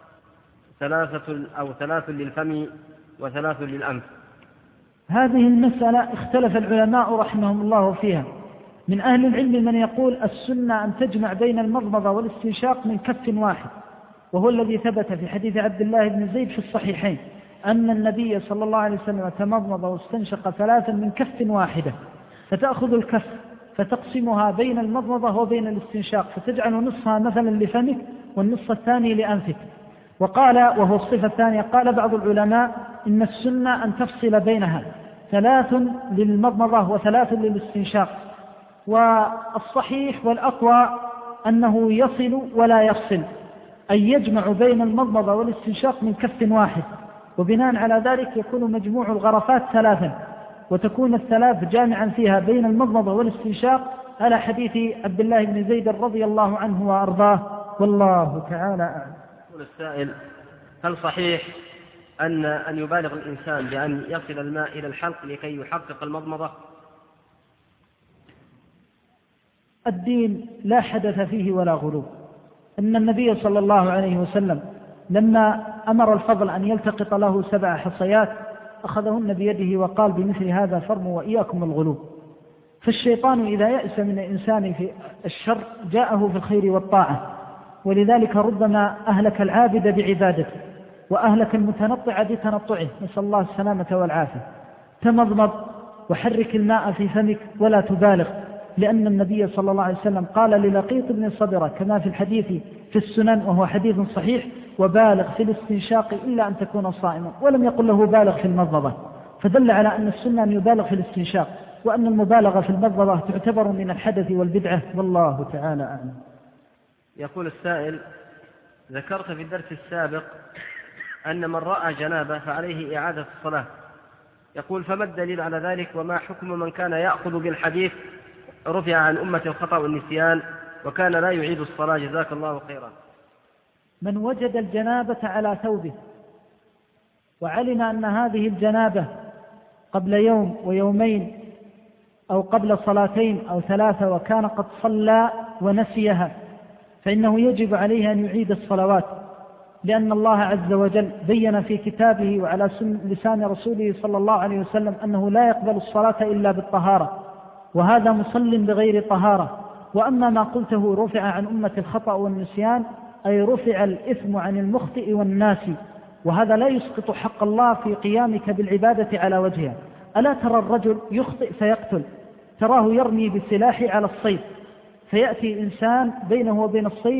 ثلاث للفم وثلاث للأنف؟ هذه المسألة اختلف العلماء رحمهم الله فيها. من أهل العلم من يقول السنة أن تجمع بين المضمضة والاستنشاق من كف واحد، وهو الذي ثبت في حديث عبد الله بن زيد في الصحيحين أن النبي صلى الله عليه وسلم تمضمض واستنشق ثلاثا من كف واحدة، فتأخذ الكف فتقسمها بين المضمضة وبين الاستنشاق فتجعل نصفها مثلا لفمك والنصف الثاني لأنفك. وقال، وهو الصفة الثانية، قال بعض العلماء إن السنة أن تفصل بينها، ثلاث للمضمضة وثلاث للاستنشاق. والصحيح والأقوى أنه يصل ولا يفصل، أي يجمع بين المضمضة والاستنشاق من كف واحد، وبناء على ذلك يكون مجموع الغرفات ثلاثا، وتكون الثلاث جامعا فيها بين المضمضة والاستنشاق على حديث عبد الله بن زيد رضي الله عنه وأرضاه، والله تعالى أعلم. يقول السائل: هل صحيح أن يبالغ الإنسان بأن يصل الماء إلى الحلق لكي يحقق المضمضة؟ الدين لا حدث فيه ولا غلو. إن النبي صلى الله عليه وسلم لما أمر الفضل أن يلتقط له 7 حصيات أخذهن بيده وقال: بمثل هذا فرموا وإياكم الغلو. فالشيطان إذا يأس من الإنسان في الشر جاءه في الخير والطاعة، ولذلك ربما أهلك العابد بعبادته وأهلك المتنطع بتنطعه، نسأل الله السلامة والعافية. تمضمض وحرك الماء في فمك ولا تبالغ، لأن النبي صلى الله عليه وسلم قال للقيط بن صبرة كما في الحديث في السنن وهو حديث صحيح: وبالغ في الاستنشاق إلا أن تكون صائما، ولم يقل له بالغ في المضمضة، فدل على أن السنة أن يبالغ في الاستنشاق، وأن المبالغة في المضمضة تعتبر من الحدث والبدعة، والله تعالى أعلم. يقول السائل: ذكرت في الدرس السابق أن من رأى جنابة فعليه إعادة الصلاة، يقول: فما الدليل على ذلك؟ وما حكم من كان يأخذ بالحديث رفع عن أمة الخطأ والنسيان وكان لا يعيد الصلاة؟ جزاك الله خيرا. من وجد الجنابة على ثوبه وعلم أن هذه الجنابة قبل يوم ويومين أو قبل صلاتين أو 3 وكان قد صلى ونسيها، فإنه يجب عليه أن يعيد الصلوات، لأن الله عز وجل بين في كتابه وعلى لسان رسوله صلى الله عليه وسلم أنه لا يقبل الصلاة إلا بالطهارة، وهذا مصل بغير طهارة. وأما ما قلته رفع عن أمة الخطأ والنسيان، أي رفع الإثم عن المخطئ والناسي، وهذا لا يسقط حق الله في قيامك بالعبادة على وجهها. ألا ترى الرجل يخطئ فيقتل، تراه يرمي بالسلاح على الصيد، فيأتي إنسان بينه وبين الصيد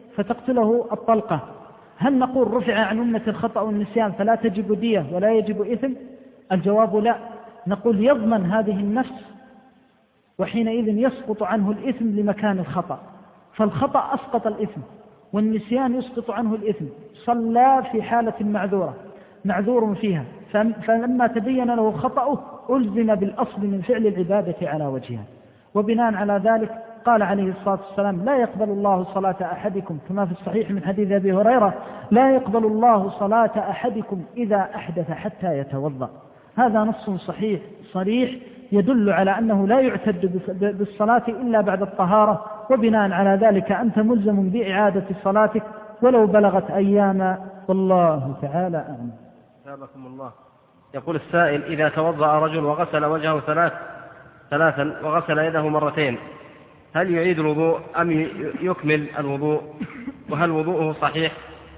فتقتله الطلقة، هل نقول رفع عن أمة الخطأ والنسيان فلا تجب دية ولا يجب إثم؟ الجواب لا، نقول يضمن هذه النفس وحينئذ يسقط عنه الإثم لمكان الخطأ، فالخطأ أسقط الإثم والنسيان يسقط عنه الإثم، صلى في حالة معذورة معذور فيها، فلما تبين له خطأه ألزم بالأصل من فعل العبادة على وجهها. وبناء على ذلك قال عليه الصلاة والسلام لا يقبل الله صلاة أحدكم كما في الصحيح من حديث أبي هريرة لا يقبل الله صلاة أحدكم إذا أحدث حتى يتوضأ. هذا نص صحيح صريح يدل على أنه لا يعتد بالصلاة إلا بعد الطهارة، وبناء على ذلك أنت ملزم بإعادة صلاتك ولو بلغت أيام، والله تعالى أعلم. ثابكم الله. يقول السائل إذا توضأ رجل وغسل وجهه ثلاثا وغسل يده مرتين هل يعيد الوضوء أم يكمل الوضوء، وهل وضوءه صحيح؟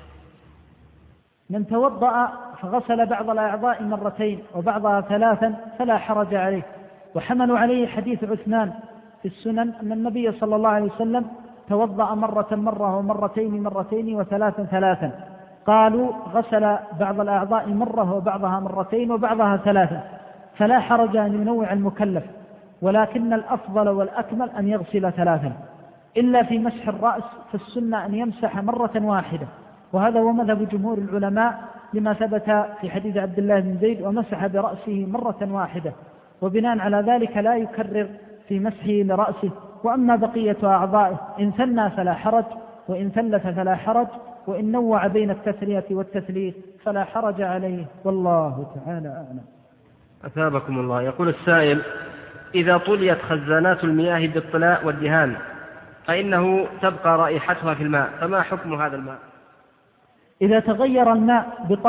من توضأ فغسل بعض الأعضاء مرتين وبعضها ثلاثا فلا حرج عليه، وحملوا عليه حديث عثمان في السنن أن النبي صلى الله عليه وسلم توضأ مرة ومرتين وثلاثا، قالوا غسل بعض الأعضاء مرة وبعضها مرتين وبعضها ثلاثا، فلا حرج أن ينوع المكلف، ولكن الأفضل والأكمل أن يغسل ثلاثا، إلا في مسح الرأس فالسنة أن يمسح مرة واحدة، وهذا هو مذهب جمهور العلماء لما ثبت في حديث عبد الله بن زيد ومسح برأسه مرة واحدة، وبناء على ذلك لا يكرر في مسحه لرأسه. وأما بقية أعضائه إن ثنى فلا حرج، وإن ثلث فلا حرج، وإن نوع بين التثنية والتثليث فلا حرج عليه، والله تعالى أعلم. أثابكم الله. يقول السائل إذا طليت خزانات المياه بالطلاء والدهان فإنه تبقى رائحتها في الماء، فما حكم هذا الماء؟ إذا تغير الماء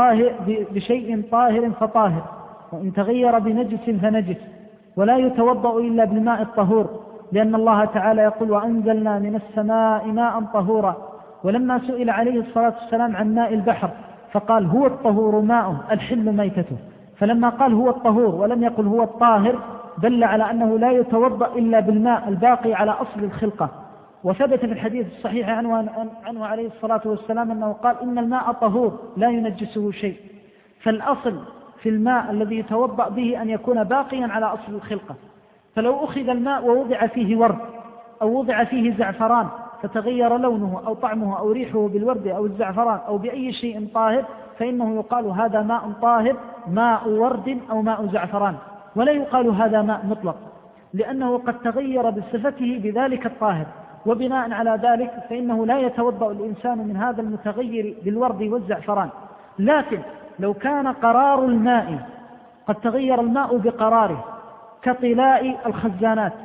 بشيء طاهر فطاهر، وإن تغير بنجس فنجس، ولا يتوضأ إلا بالماء الطهور، لأن الله تعالى يقول وأنزلنا من السماء ماء طهورا. ولما سئل عليه الصلاة والسلام عن ماء البحر فقال هو الطهور ماءه الحل ميتته، فلما قال هو الطهور ولم يقل هو الطاهر دل على أنه لا يتوضأ إلا بالماء الباقي على أصل الخلقة. وثبت في الحديث الصحيح عنه عليه الصلاة والسلام أنه قال إن الماء طهور لا ينجسه شيء، فالأصل في الماء الذي يتوضأ به أن يكون باقيا على أصل الخلقة. فلو أخذ الماء ووضع فيه ورد أو وضع فيه زعفران فتغير لونه أو طعمه أو ريحه بالورد أو الزعفران أو بأي شيء طاهر فإنه يقال هذا ماء طاهر، ماء ورد أو ماء زعفران، ولا يقال هذا ماء مطلق، لأنه قد تغير بصفته بذلك الطاهر. وبناء على ذلك فإنه لا يتوضأ الإنسان من هذا المتغير بالورد والزعفران. لكن لو كان قرار الماء قد تغير الماء بقراره كطلاء الخزانات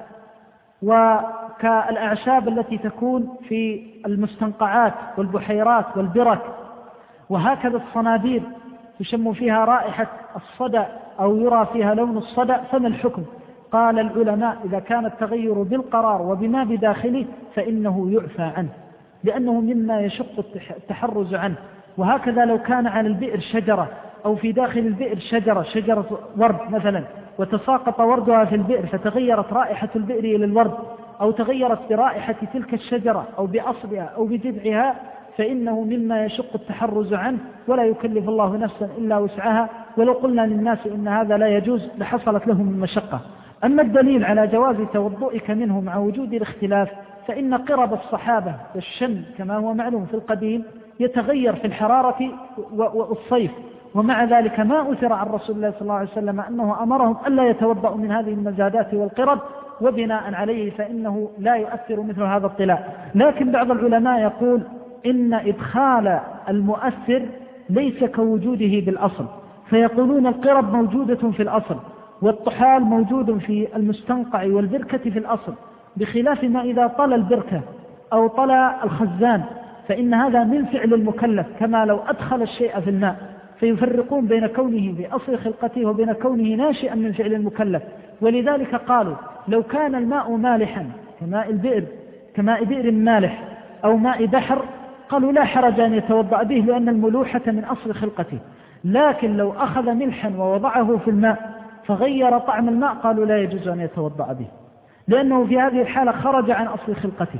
وكالأعشاب التي تكون في المستنقعات والبحيرات والبرك، وهكذا الصناديق تشم فيها رائحة الصدأ أو يرى فيها لون الصدأ، فما الحكم؟ قال العلماء إذا كان التغير بالقرار وبما بداخله فإنه يعفى عنه، لأنه مما يشق التحرز عنه. وهكذا لو كان على البئر شجرة أو في داخل البئر شجرة ورد مثلا، وتساقط وردها في البئر فتغيرت رائحة البئر إلى الورد، أو تغيرت برائحة تلك الشجرة أو بأصلها أو بجذعها، فإنه مما يشق التحرز عنه، ولا يكلف الله نفسا إلا وسعها، ولو قلنا للناس إن هذا لا يجوز لحصلت لهم المشقة. أما الدليل على جواز توضؤك منه مع وجود الاختلاف فإن قرب الصحابة والشن كما هو معلوم في القديم يتغير في الحرارة والصيف، ومع ذلك ما أثر عن رسول الله صلى الله عليه وسلم أنه أمرهم ألا يتوضأوا من هذه المزادات والقرب، وبناء عليه فإنه لا يؤثر مثل هذا الطلاء. لكن بعض العلماء يقول إن إدخال المؤثر ليس كوجوده بالأصل، فيقولون القرب موجودة في الأصل والطحال موجود في المستنقع والبركة في الأصل، بخلاف ما إذا طلى البركة أو طلى الخزان فإن هذا من فعل المكلف كما لو أدخل الشيء في الماء، فيفرقون بين كونه بأصل خلقته وبين كونه ناشئا من فعل المكلف. ولذلك قالوا لو كان الماء مالحا كماء بئر مالح أو ماء بحر قالوا لا حرج أن يتوضأ به لأن الملوحة من أصل خلقته، لكن لو أخذ ملحا ووضعه في الماء فغير طعم الماء قالوا لا يجوز أن يتوضأ به، لأنه في هذه الحالة خرج عن أصل خلقته.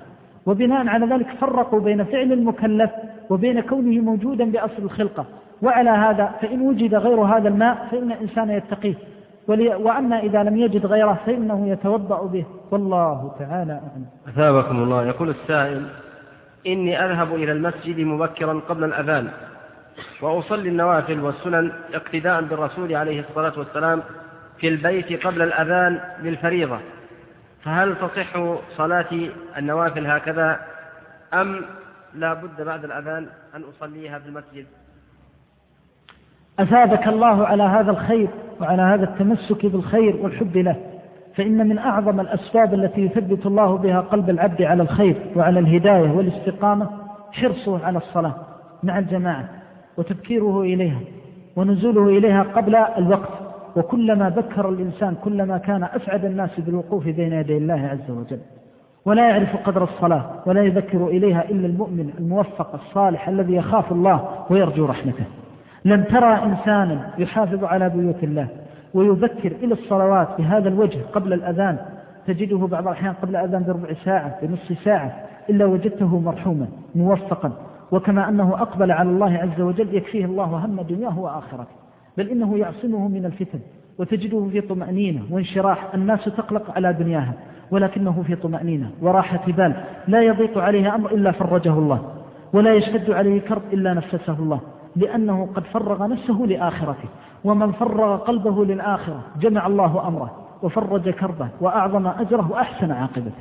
وبناء على ذلك فرقوا بين فعل المكلف وبين كونه موجودا بأصل الخلقة. وعلى هذا فإن وجد غير هذا الماء فإن الإنسان يتقيه، وأما إذا لم يجد غيره فإنه يتوضأ به، والله تعالى أعلم. أثابكم الله. يقول السائل: إني أذهب إلى المسجد مبكرا قبل الأذان وأصلي النوافل والسنن اقتداء بالرسول عليه الصلاة والسلام في البيت قبل الأذان للفريضة، فهل تصح صلاتي النوافل هكذا أم لا بد بعد الأذان أن أصليها في المسجد؟ أثابك الله على هذا الخير وعلى هذا التمسك بالخير والحب له، فإن من أعظم الأسباب التي يثبت الله بها قلب العبد على الخير وعلى الهداية والاستقامة حرصه على الصلاة مع الجماعة وتبكيره إليها ونزوله إليها قبل الوقت. وكلما بكر الإنسان كلما كان أسعد الناس بالوقوف بين يدي الله عز وجل. ولا يعرف قدر الصلاة ولا يذكر إليها إلا المؤمن الموفق الصالح الذي يخاف الله ويرجو رحمته. لم ترى إنسانا يحافظ على بيوت الله ويذكر إلى الصلوات بهذا الوجه قبل الأذان، تجده بعض الأحيان قبل الأذان بربع ساعة بنصف ساعة، إلا وجدته مرحوما موفقا، وكما أنه أقبل على الله عز وجل يكفيه الله هم دنياه وآخرته، بل إنه يعصمه من الفتن، وتجده في طمأنينة وانشراح. الناس تقلق على دنياها ولكنه في طمأنينة وراحة بال، لا يضيق عليه أمر إلا فرجه الله، ولا يشتد عليه كرب إلا نفسه الله، لأنه قد فرغ نفسه لآخرته. ومن فرغ قلبه للآخرة جمع الله أمره وفرج كربه وأعظم أجره وأحسن عاقبته.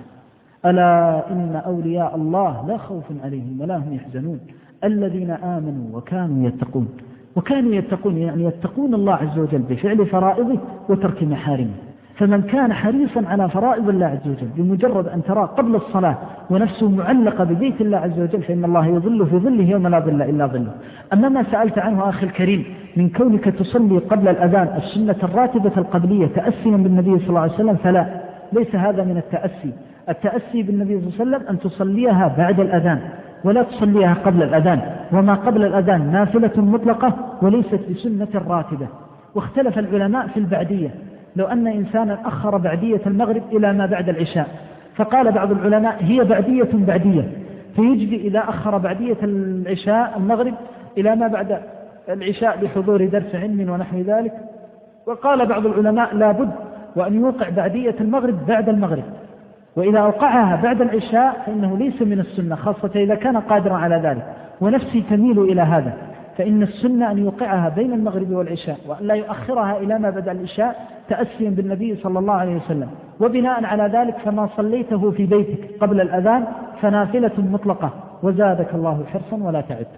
ألا إن أولياء الله لا خوف عليهم ولا هم يحزنون الذين آمنوا وكانوا يتقون. وكانوا يتقون يعني يتقون الله عز وجل بفعل فرائضه وترك محارمه. فمن كان حريصا على فرائض الله عز وجل بمجرد أن ترى قبل الصلاة ونفسه معلقة ببيت الله عز وجل فإن الله يظل في ظله يوم لا ظل إلا ظله. أما ما سألت عنه أخي الكريم من كونك تصلي قبل الأذان السنة الراتبة القبلية تأسيا بالنبي صلى الله عليه وسلم، فلا، ليس هذا من التأسي. التأسي بالنبي صلى الله عليه وسلم أن تصليها بعد الأذان ولا تصليها قبل الأذان، وما قبل الأذان نافلة مطلقة وليست بسنة راتبة. واختلف العلماء في البعدية، لو أن إنسانا أخر بعدية المغرب إلى ما بعد العشاء، فقال بعض العلماء هي بعدية فيجدي إذا أخر بعدية العشاء المغرب إلى ما بعد العشاء لحضور درس علم ونحو ذلك. وقال بعض العلماء لا بد وأن يوقع بعدية المغرب بعد المغرب، وإذا أوقعها بعد العشاء فإنه ليس من السنة، خاصة إذا كان قادرا على ذلك. ونفسي تميل إلى هذا، فإن السنة أن يوقعها بين المغرب والعشاء وأن لا يؤخرها إلى ما بعد العشاء تأسيا بالنبي صلى الله عليه وسلم. وبناء على ذلك فما صليته في بيتك قبل الأذان فنافلة مطلقة، وزادك الله حرصا ولا تعد.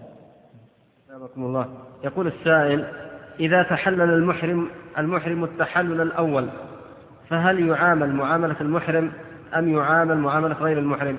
جزاكم الله. يقول السائل: إذا تحلل المحرم التحلل الأول فهل يعامل معاملة المحرم أم يعامل معاملة غير المحرم؟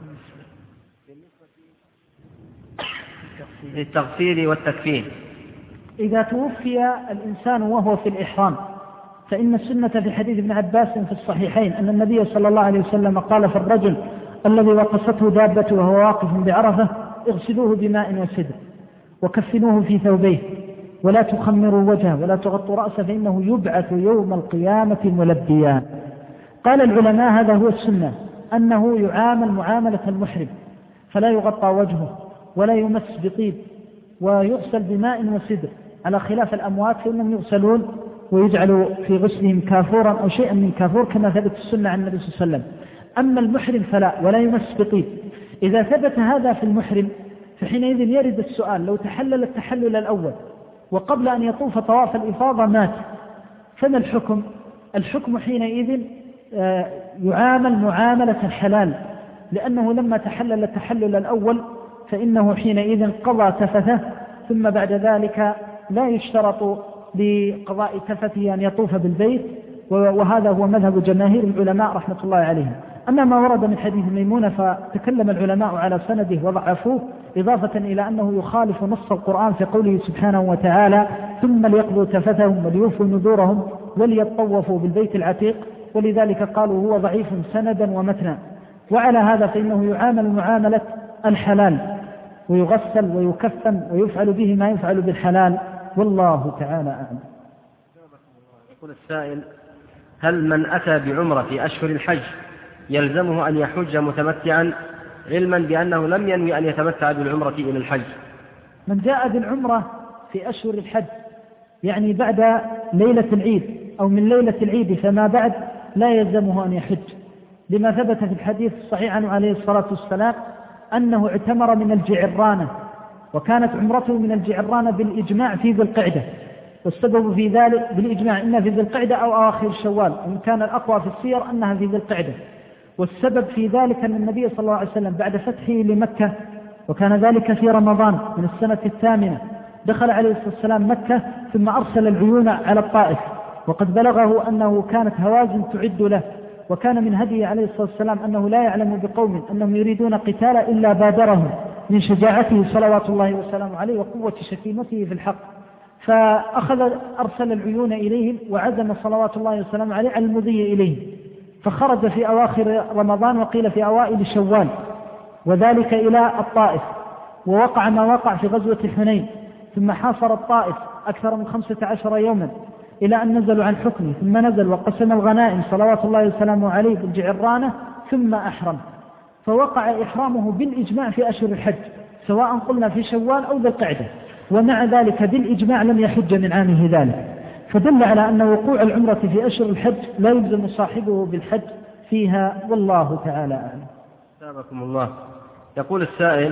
للتغسيل والتكفين. إذا توفي الإنسان وهو في الإحرام فإن السنة في حديث ابن عباس في الصحيحين أن النبي صلى الله عليه وسلم قال في الرجل الذي وقصته دابته وهو واقف بعرفة: اغسلوه بماء وسدر وكفنوه في ثوبيه ولا تخمروا وجهه ولا تغطوا رأسه فإنه يبعث يوم القيامة ملبيا. قال العلماء هذا هو السنة، أنه يعامل معاملة المحرم، فلا يغطى وجهه ولا يمس بطيب ويغسل بماء وسدر، على خلاف الأموات فإنهم يغسلون ويجعلوا في غسلهم كافورا أو شيئا من كافور كما ثبت السنة عن النبي صلى الله عليه وسلم. أما المحرم فلا، ولا يمس بطيب. إذا ثبت هذا في المحرم فحينئذ يرد السؤال: لو تحلل التحلل الأول وقبل أن يطوف طواف الإفاضة مات فما الحكم؟ الحكم حينئذ يعامل معاملة الحلال، لأنه لما تحلل التحلل الأول فإنه حينئذ قضى تفثه، ثم بعد ذلك لا يشترط لقضاء تفثه أن يطوف بالبيت، وهذا هو مذهب جماهير العلماء رحمة الله عليهم. أما ما ورد من حديث ميمونة فتكلم العلماء على سنده وضعفوه، إضافة إلى أنه يخالف نص القرآن في قوله سبحانه وتعالى: ثم ليقضوا تفثهم وليوفوا نذورهم وليطوفوا بالبيت العتيق، ولذلك قالوا هو ضعيف سندا ومتنا. وعلى هذا فإنه يعامل معاملة الحلال، ويغسل ويكفن ويفعل به ما يفعل بالحلال، والله تعالى أعلم. يقول السائل: هل من أتى بعمرة في أشهر الحج يلزمه أن يحج متمتعا علما بأنه لم ينوي أن يتمتع بالعمرة إلى الحج؟ من جاء بالعمرة في أشهر الحج يعني بعد ليلة العيد أو من ليلة العيد فما بعد لا يلزمه أن يحج، لما ثبت في الحديث الصحيح عنه عليه الصلاة والسلام أنه اعتمر من الجعرانة، وكانت عمرته من الجعرانة بالإجماع في ذي القعدة، والسبب في ذلك بالإجماع إنها في ذي القعدة أو آخر شوال، وإن كان الأقوى في السير أنها في ذي القعدة. والسبب في ذلك أن النبي صلى الله عليه وسلم بعد فتحه لمكة، وكان ذلك في رمضان من السنة 8، دخل عليه الصلاة والسلام مكة ثم أرسل العيون على الطائف، وقد بلغه أنه كانت هوازن تعد له، وكان من هديه عليه الصلاة والسلام أنه لا يعلم بقوم أنهم يريدون قتال إلا بادرهم من شجاعته صلوات الله وسلامه عليه وقوة شتيمته في الحق، أرسل العيون إليهم وعزم صلوات الله وسلامه عليه على المضي إليهم، فخرج في أواخر رمضان وقيل في أوائل شوال، وذلك إلى الطائف، ووقع ما وقع في غزوة حنين، ثم حاصر الطائف أكثر من 15 يوما إلى أن نزلوا عن حكمه، ثم نزل وقسم الغنائم صلوات الله وسلامه عليه بالجعرانة ثم أحرم، فوقع إحرامه بالإجماع في أشهر الحج سواء قلنا في شوال أو ذي القعدة، ومع ذلك بالإجماع لم يحج من عامه ذلك، فدل على أن وقوع العمرة في أشهر الحج لا يلزم صاحبه بالحج فيها، والله تعالى أعلم. سابقكم الله. يقول السائل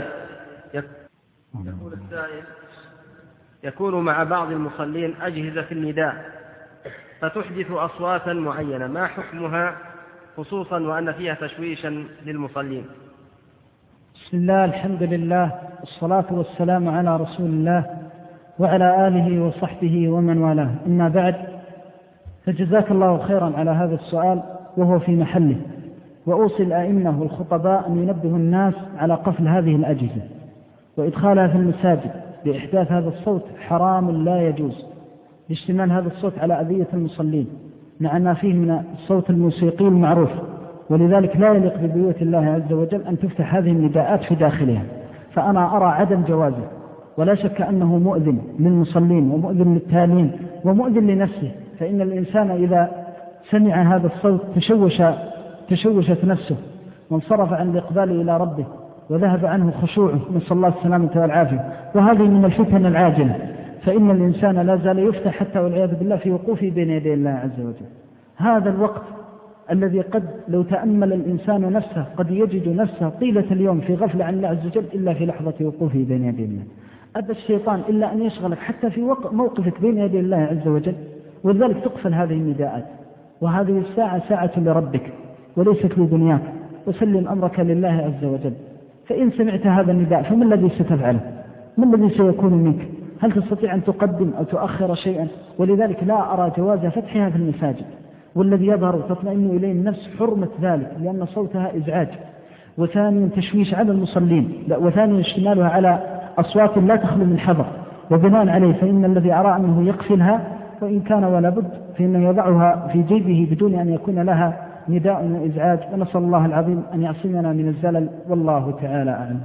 يكون مع بعض المصلين أجهزة في النداء فتحدث أصواتا معينة، ما حكمها خصوصا وأن فيها تشويشا للمصلين؟ بسم الله، الحمد لله، الصلاة والسلام على رسول الله وعلى آله وصحبه ومن والاه، أما بعد، فجزاك الله خيرا على هذا السؤال وهو في محله، وأوصي الأئمة والخطباء أن ينبهوا الناس على قفل هذه الأجهزة وإدخالها في المساجد، بإحداث هذا الصوت حرام لا يجوز، لاشتمال هذا الصوت على أذية المصلين مع ما فيه من الصوت الموسيقي المعروف، ولذلك لا يليق ببيوت الله عز وجل أن تفتح هذه النداءات في داخلها، فأنا أرى عدم جوازه، ولا شك أنه مؤذن للمصلين ومؤذن للتالين ومؤذن لنفسه، فإن الإنسان إذا سمع هذا الصوت تشوشت نفسه وانصرف عن الإقبال إلى ربه وذهب عنه خشوعه، نسأل الله السلامة والعافية، وهذه من الفتن العاجلة، فإن الإنسان لا زال يفتح حتى والعياذ بالله في وقوفه بين يدي الله عز وجل. هذا الوقت الذي قد لو تأمل الإنسان نفسه قد يجد نفسه طيلة اليوم في غفلة عن الله عز وجل إلا في لحظة وقوفه بين يدي الله. أبى الشيطان إلا أن يشغلك حتى في موقفك بين يدي الله عز وجل، ولذلك تقفل هذه النداءات، وهذه الساعة ساعة لربك وليست لدنياك، وسلم أمرك لله عز وجل. فإن سمعت هذا النداء فما الذي ستفعله؟ ما الذي سيكون منك؟ هل تستطيع أن تقدم أو تؤخر شيئا؟ ولذلك لا أرى جواز فتحها في المساجد، والذي يظهر تطمئن إليه النفس حرمة ذلك، لأن صوتها إزعاج، وثانيا تشويش على المصلين، وثانيا اشتمالها على أصوات لا تخلو من حذر، وبناء عليه فإن الذي أرى أنه يقفلها، وإن كان ولا بد فإنه يضعها في جيبه بدون أن يكون لها نداء وإزعاج، ونسأل الله العظيم أن يعصمنا من الزلل، والله تعالى أعلم.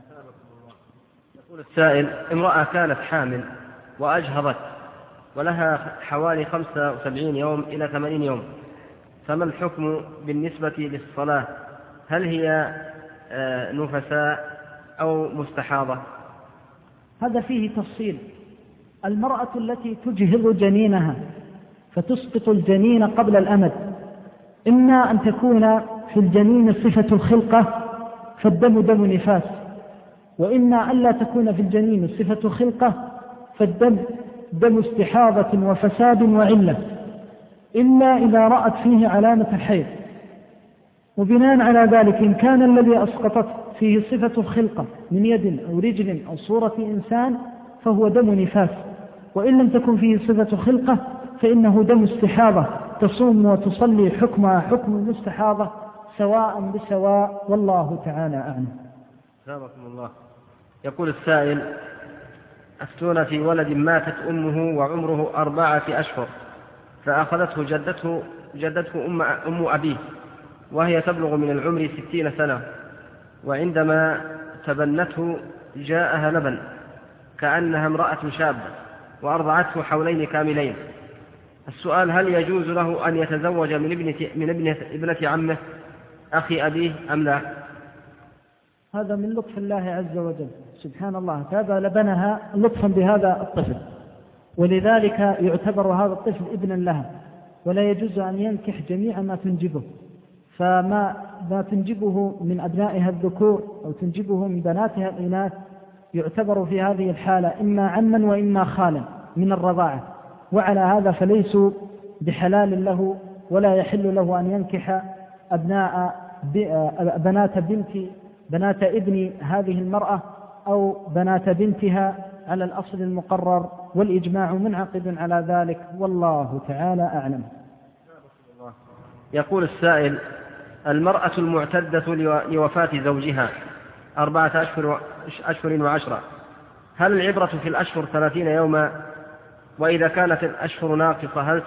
يقول السائل: امرأة كانت حامل وأجهضت ولها حوالي 75 يوم إلى 80 يوم، فما الحكم بالنسبة للصلاة؟ هل هي نفساء أو مستحاضة؟ هذا فيه تفصيل. المرأة التي تجهض جنينها فتسقط الجنين قبل الأمد، إما أن تكون في الجنين صفة الخلقة فالدم دم نفاس، وإما أن لا تكون في الجنين صفة خلقة فالدم دم استحاضة وفساد وعلة، إلا إذا رأت فيه علامة الحيض. وبناء على ذلك إن كان الذي أسقطت فيه صفة الخلقة من يد أو رجل أو صورة إنسان فهو دم نفاس، وإن لم تكن فيه صفة خلقة فإنه دم استحاضة، تصوم وتصلي حكمها حكم المستحاضة سواء بسواء، والله تعالى أعلم. جزاكم الله. يقول السائل: أفتونا في ولد ماتت أمه وعمره 4 أشهر، فأخذته جدته أم أبيه وهي تبلغ من العمر 60 سنة، وعندما تبنته جاءها لبن كأنها امرأة شابة وأرضعته حولين كاملين. السؤال: هل يجوز له أن يتزوج من ابنة عمه أخي أبيه أم لا؟ هذا من لطف الله عز وجل سبحان الله، هذا لبنها لطفا بهذا الطفل، ولذلك يعتبر هذا الطفل ابنا لها، ولا يجوز أن ينكح جميع ما تنجبه، فما تنجبه من أبنائها الذكور أو تنجبه من بناتها الإناث يعتبر في هذه الحالة إما عما وإما خالا من الرضاعة، وعلى هذا فليسوا بحلال له، ولا يحل له أن ينكح بنات ابن هذه المرأة أو بنات بنتها على الأصل المقرر، والإجماع منعقد على ذلك، والله تعالى أعلم. يقول السائل: المرأة المعتدة لوفاة زوجها 4 أشهر و10، هل العبرة في الأشهر 30 يوما؟ وإذا كانت الأشهر ناقصة هل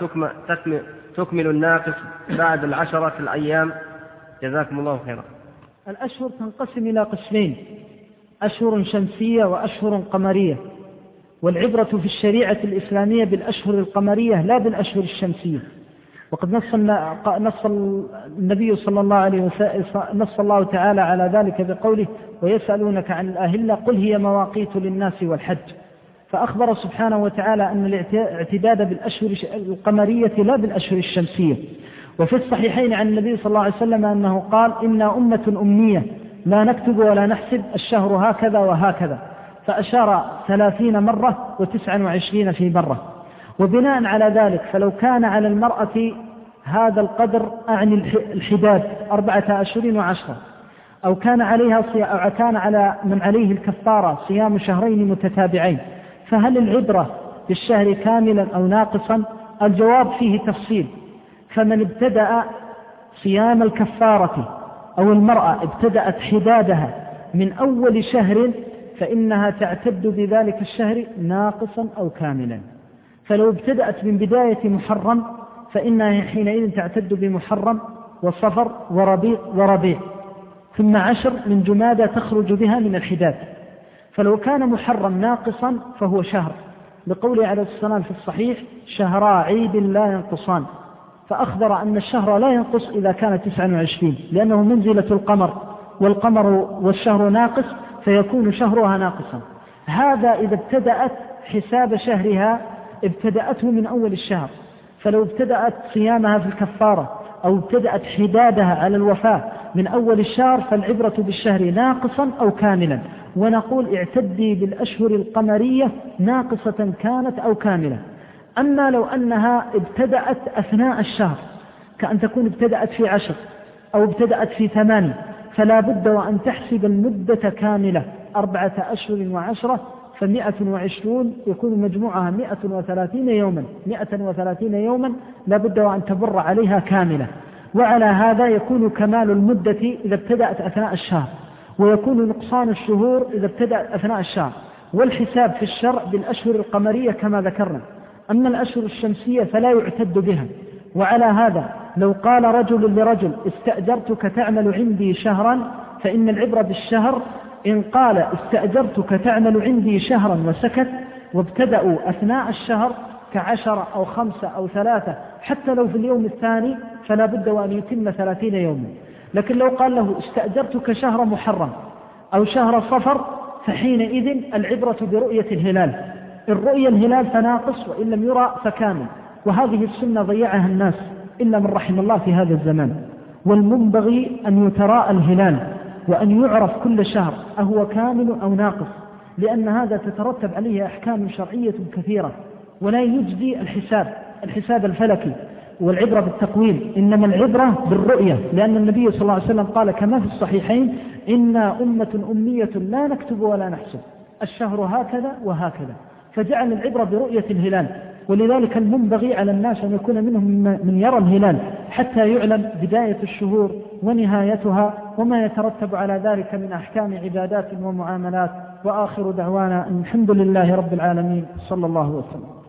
تكمل الناقص بعد 10 الأيام؟ جزاكم الله خيرا. الأشهر تنقسم إلى قسمين: أشهر شمسية وأشهر قمرية، والعبرة في الشريعة الإسلامية بالأشهر القمرية لا بالأشهر الشمسية. وقد نص النبي صلى الله عليه وسلم، نص الله تعالى على ذلك بقوله: ويسألونك عن الأهلة قل هي مواقيت للناس والحج. فأخبر سبحانه وتعالى أن الاعتداد بالأشهر القمرية لا بالأشهر الشمسية. وفي الصحيحين عن النبي صلى الله عليه وسلم أنه قال: إنا أمة أمية لا نكتب ولا نحسب، الشهر هكذا وهكذا، فأشار 30 مرة و29 في مرة. وبناء على ذلك فلو كان على المرأة هذا القدر أعني الحداد 4 أشهر و10، أو كان على من عليه الكفارة صيام شهرين متتابعين، فهل العبرة بالشهر كاملا أو ناقصا؟ الجواب فيه تفصيل. فمن ابتدأ صيام الكفارة أو المرأة ابتدأت حدادها من أول شهر فإنها تعتد بذلك الشهر ناقصا أو كاملا. فلو ابتدأت من بداية محرم فإنها حينئذ تعتد بمحرم وصفر وربيع، ثم 10 من جمادى تخرج بها من الحداد. فلو كان محرم ناقصا فهو شهر، لقوله عليه السلام في الصحيح: شهرا عيد لا ينقصان. فأخبر أن الشهر لا ينقص إذا كان 29، لأنه منزلة القمر، والقمر والشهر ناقص فيكون شهرها ناقصا. هذا إذا ابتدأت حساب شهرها ابتدأته من أول الشهر. فلو ابتدأت صيامها في الكفارة أو ابتدأت حدادها على الوفاة من أول الشهر فالعبرة بالشهر ناقصا أو كاملا، ونقول اعتدي بالأشهر القمرية ناقصة كانت أو كاملة. أما لو أنها ابتدأت أثناء الشهر، كأن تكون ابتدأت في 10 أو ابتدأت في 8، فلا بد وأن تحسب المدة كاملة 4 أشهر و10، ف120 يكون مجموعها 130 يوما. 130 يوما لا بد وأن تبر عليها كاملة. وعلى هذا يكون كمال المدة إذا ابتدأت أثناء الشهر، ويكون نقصان الشهور إذا ابتدأت أثناء الشهر. والحساب في الشرع بالأشهر القمرية كما ذكرنا. أما الأشهر الشمسية فلا يعتد بها. وعلى هذا لو قال رجل لرجل: استأجرتك تعمل عندي شهرا، فإن العبرة بالشهر. إن قال: استأجرتك تعمل عندي شهرا وسكت، وابتدأوا أثناء الشهر ك10 أو 5 أو 3، حتى لو في اليوم الثاني فلا بد وأن يتم 30 يوما. لكن لو قال له: استأجرتك شهر محرم أو شهر صفر، فحينئذ العبرة برؤية الهلال. إن رؤي الهلال فناقص، وإن لم يرى فكامل. وهذه السنة ضيعها الناس إلا من رحم الله في هذا الزمان. والمنبغي أن يتراءى الهلال وأن يعرف كل شهر أهو كامل أو ناقص، لأن هذا تترتب عليه أحكام شرعية كثيرة. ولا يجدي الحساب الفلكي والعبرة بالتقويم، إنما العبرة بالرؤية، لأن النبي صلى الله عليه وسلم قال كما في الصحيحين: إنا أمة أمية لا نكتب ولا نحسب، الشهر هكذا وهكذا. فجعل العبرة برؤية الهلال. ولذلك المنبغي على الناس أن يكون منهم من يرى الهلال حتى يعلم بداية الشهور ونهايتها وما يترتب على ذلك من أحكام عبادات ومعاملات. وآخر دعوانا أن الحمد لله رب العالمين، صلى الله وسلم.